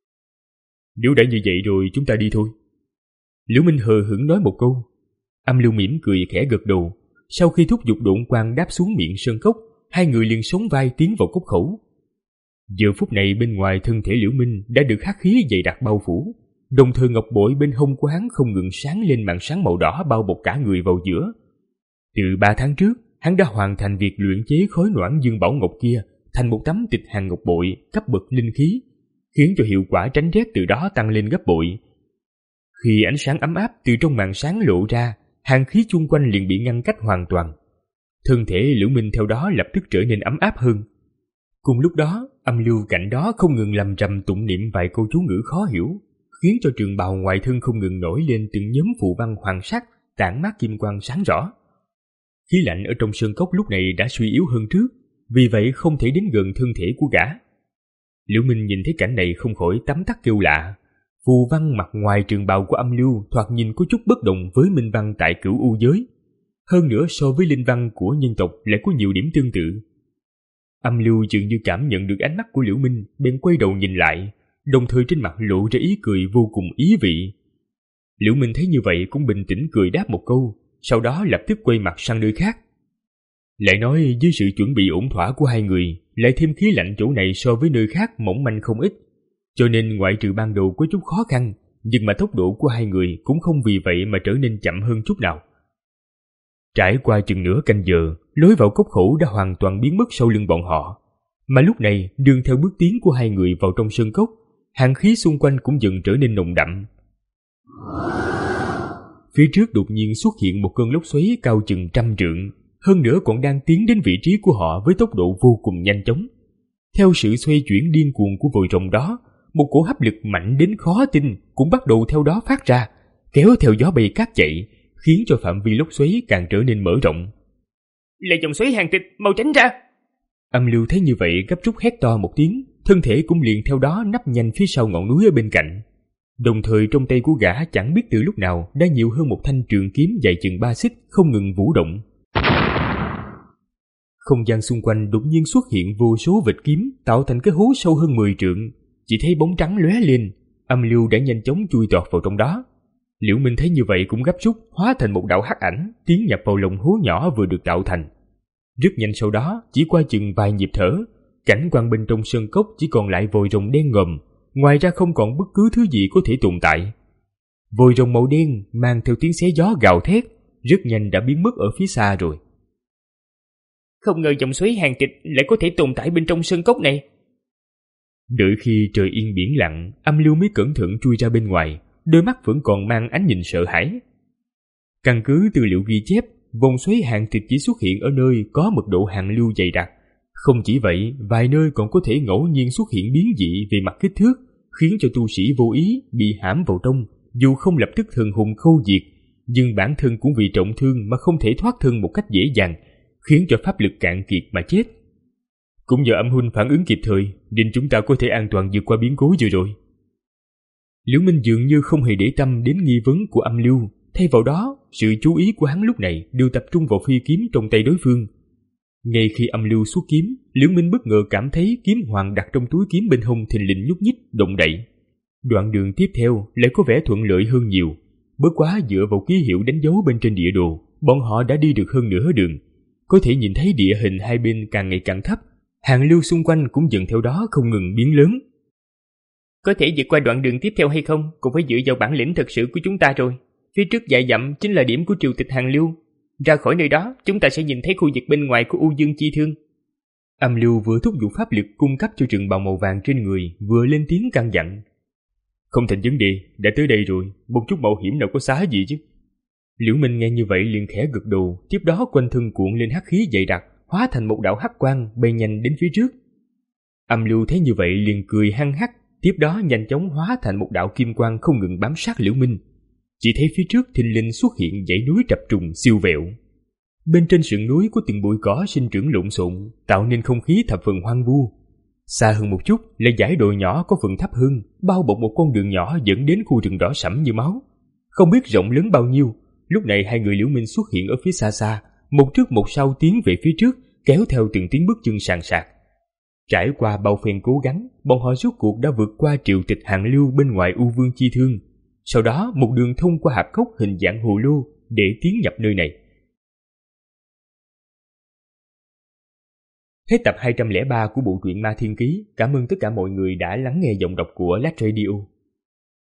Nếu đã như vậy rồi chúng ta đi thôi. Liễu Minh hờ hững nói một câu. Âm Lưu mỉm cười khẽ gật đầu. Sau khi thúc giục độn quang đáp xuống miệng sơn cốc, hai người liền sóng vai tiến vào cốc khẩu. Giờ phút này bên ngoài thân thể Liễu Minh đã được hắc khí dày đặc bao phủ, đồng thời ngọc bội bên hông của hắn không ngừng sáng lên màn sáng màu đỏ bao bọc cả người vào giữa. Từ ba tháng trước, hắn đã hoàn thành việc luyện chế khối noãn dương bảo ngọc kia thành một tấm tịch hàng ngọc bội cấp bậc linh khí, khiến cho hiệu quả tránh rét từ đó tăng lên gấp bội. Khi ánh sáng ấm áp từ trong màn sáng lộ ra, hàn khí chung quanh liền bị ngăn cách hoàn toàn. Thân thể Liễu Minh theo đó lập tức trở nên ấm áp hơn. Cùng lúc đó, âm lưu cạnh đó không ngừng lầm rầm tụng niệm vài câu chú ngữ khó hiểu, khiến cho trường bào ngoài thân không ngừng nổi lên từng nhóm phù văn hoàng sắc, tản mát kim quang sáng rõ. Khí lạnh ở trong sơn cốc lúc này đã suy yếu hơn trước, vì vậy không thể đến gần thân thể của gã. Liễu Minh nhìn thấy cảnh này không khỏi tấm tắc kêu lạ. Phù văn mặt ngoài trường bào của âm lưu thoạt nhìn có chút bất đồng với minh văn tại cửu u giới. Hơn nữa so với linh văn của nhân tộc lại có nhiều điểm tương tự. Âm lưu dường như cảm nhận được ánh mắt của Liễu Minh, bèn quay đầu nhìn lại, đồng thời trên mặt lộ ra ý cười vô cùng ý vị. Liễu Minh thấy như vậy cũng bình tĩnh cười đáp một câu, sau đó lập tức quay mặt sang nơi khác. Lại nói với sự chuẩn bị ổn thỏa của hai người, lại thêm khí lạnh chỗ này so với nơi khác mỏng manh không ít, cho nên ngoại trừ ban đầu có chút khó khăn, nhưng mà tốc độ của hai người cũng không vì vậy mà trở nên chậm hơn chút nào. Trải qua chừng nửa canh giờ, lối vào cốc khẩu đã hoàn toàn biến mất sau lưng bọn họ, mà lúc này đương theo bước tiến của hai người vào trong sơn cốc, hàn khí xung quanh cũng dần trở nên nồng đậm. Phía trước đột nhiên xuất hiện một cơn lốc xoáy cao chừng trăm trượng, hơn nữa còn đang tiến đến vị trí của họ với tốc độ vô cùng nhanh chóng. Theo sự xoay chuyển điên cuồng của vòi rồng đó, một cỗ hấp lực mạnh đến khó tin cũng bắt đầu theo đó phát ra, kéo theo gió bay cát chạy, khiến cho phạm vi lốc xoáy càng trở nên mở rộng. Là dòng xoáy hàng tịch, mau tránh ra! Âm lưu thấy như vậy gấp rút hét to một tiếng, thân thể cũng liền theo đó nấp nhanh phía sau ngọn núi ở bên cạnh. Đồng thời trong tay của gã chẳng biết từ lúc nào đã nhiều hơn một thanh trường kiếm dài chừng ba xích không ngừng vũ động. Không gian xung quanh đột nhiên xuất hiện vô số vệt kiếm tạo thành cái hố sâu hơn mười trượng, chỉ thấy bóng trắng lóe lên, âm lưu đã nhanh chóng chui tọt vào trong đó. Liễu Minh thấy như vậy cũng gấp rút hóa thành một đạo hắc ảnh tiến nhập vào lồng hố nhỏ vừa được tạo thành. Rất nhanh sau đó, chỉ qua chừng vài nhịp thở, cảnh quan bên trong sơn cốc chỉ còn lại vòi rồng đen ngòm, ngoài ra không còn bất cứ thứ gì có thể tồn tại. Vòi rồng màu đen mang theo tiếng xé gió gào thét, rất nhanh đã biến mất ở phía xa rồi. Không ngờ dòng xoáy hàng tịch lại có thể tồn tại bên trong sơn cốc này. Đợi khi trời yên biển lặng, âm lưu mới cẩn thận chui ra bên ngoài, đôi mắt vẫn còn mang ánh nhìn sợ hãi. Căn cứ tư liệu ghi chép, vòng xoáy hàng tịch chỉ xuất hiện ở nơi có mật độ hàn lưu dày đặc. Không chỉ vậy, vài nơi còn có thể ngẫu nhiên xuất hiện biến dị về mặt kích thước, khiến cho tu sĩ vô ý bị hãm vào trong, dù không lập tức thần hồn khâu diệt, nhưng bản thân cũng vì trọng thương mà không thể thoát thân một cách dễ dàng, khiến cho pháp lực cạn kiệt mà chết. Cũng nhờ âm huynh phản ứng kịp thời, nên chúng ta có thể an toàn vượt qua biến cố vừa rồi. Liễu Minh dường như không hề để tâm đến nghi vấn của âm lưu, thay vào đó, sự chú ý của hắn lúc này đều tập trung vào phi kiếm trong tay đối phương. Ngay khi âm lưu xuất kiếm, Liễu Minh bất ngờ cảm thấy kiếm hoàng đặt trong túi kiếm bên hông thình lình nhúc nhích, động đậy. Đoạn đường tiếp theo lại có vẻ thuận lợi hơn nhiều. Bất quá dựa vào ký hiệu đánh dấu bên trên địa đồ, bọn họ đã đi được hơn nửa đường. Có thể nhìn thấy địa hình hai bên càng ngày càng thấp, hàn lưu xung quanh cũng dần theo đó không ngừng biến lớn. Có thể vượt qua đoạn đường tiếp theo hay không cũng phải dựa vào bản lĩnh thật sự của chúng ta rồi. Phía trước vài dặm chính là điểm của triều tịch hàn lưu. Ra khỏi nơi đó, chúng ta sẽ nhìn thấy khu vực bên ngoài của U Dương Chi Thương. Âm lưu vừa thúc giục pháp lực cung cấp cho trường bào màu vàng trên người, vừa lên tiếng căn dặn. Không thành vấn đề, đã tới đây rồi, một chút mạo hiểm nào có xá gì chứ. Liễu Minh nghe như vậy liền khẽ gật đầu, tiếp đó quanh thân cuộn lên hắc khí dày đặc, hóa thành một đạo hắc quang bay nhanh đến phía trước. Âm lưu thấy như vậy liền cười hăng hắc, tiếp đó nhanh chóng hóa thành một đạo kim quang không ngừng bám sát Liễu Minh. Chỉ thấy phía trước thình lình xuất hiện dãy núi trập trùng siêu vẹo. Bên trên sườn núi có từng bụi cỏ sinh trưởng lộn xộn, tạo nên không khí thập phần hoang vu. Xa hơn một chút là dãy đồi nhỏ có phần thấp hơn, bao bọc một con đường nhỏ dẫn đến khu rừng đỏ sẫm như máu. Không biết rộng lớn bao nhiêu. Lúc này hai người Liễu Minh xuất hiện ở phía xa xa, một trước một sau tiến về phía trước, kéo theo từng tiếng bước chân sàn sạc. Trải qua bao phen cố gắng, bọn họ rốt cuộc đã vượt qua triều tịch hàn lưu bên ngoài U Vương Chi Thương. Sau đó một đường thông qua hạp cốc hình dạng hồ lô để tiến nhập nơi này. Hết tập hai trăm lẻ ba của bộ truyện Ma Thiên Ký. Cảm ơn tất cả mọi người đã lắng nghe giọng đọc của Lách Radio.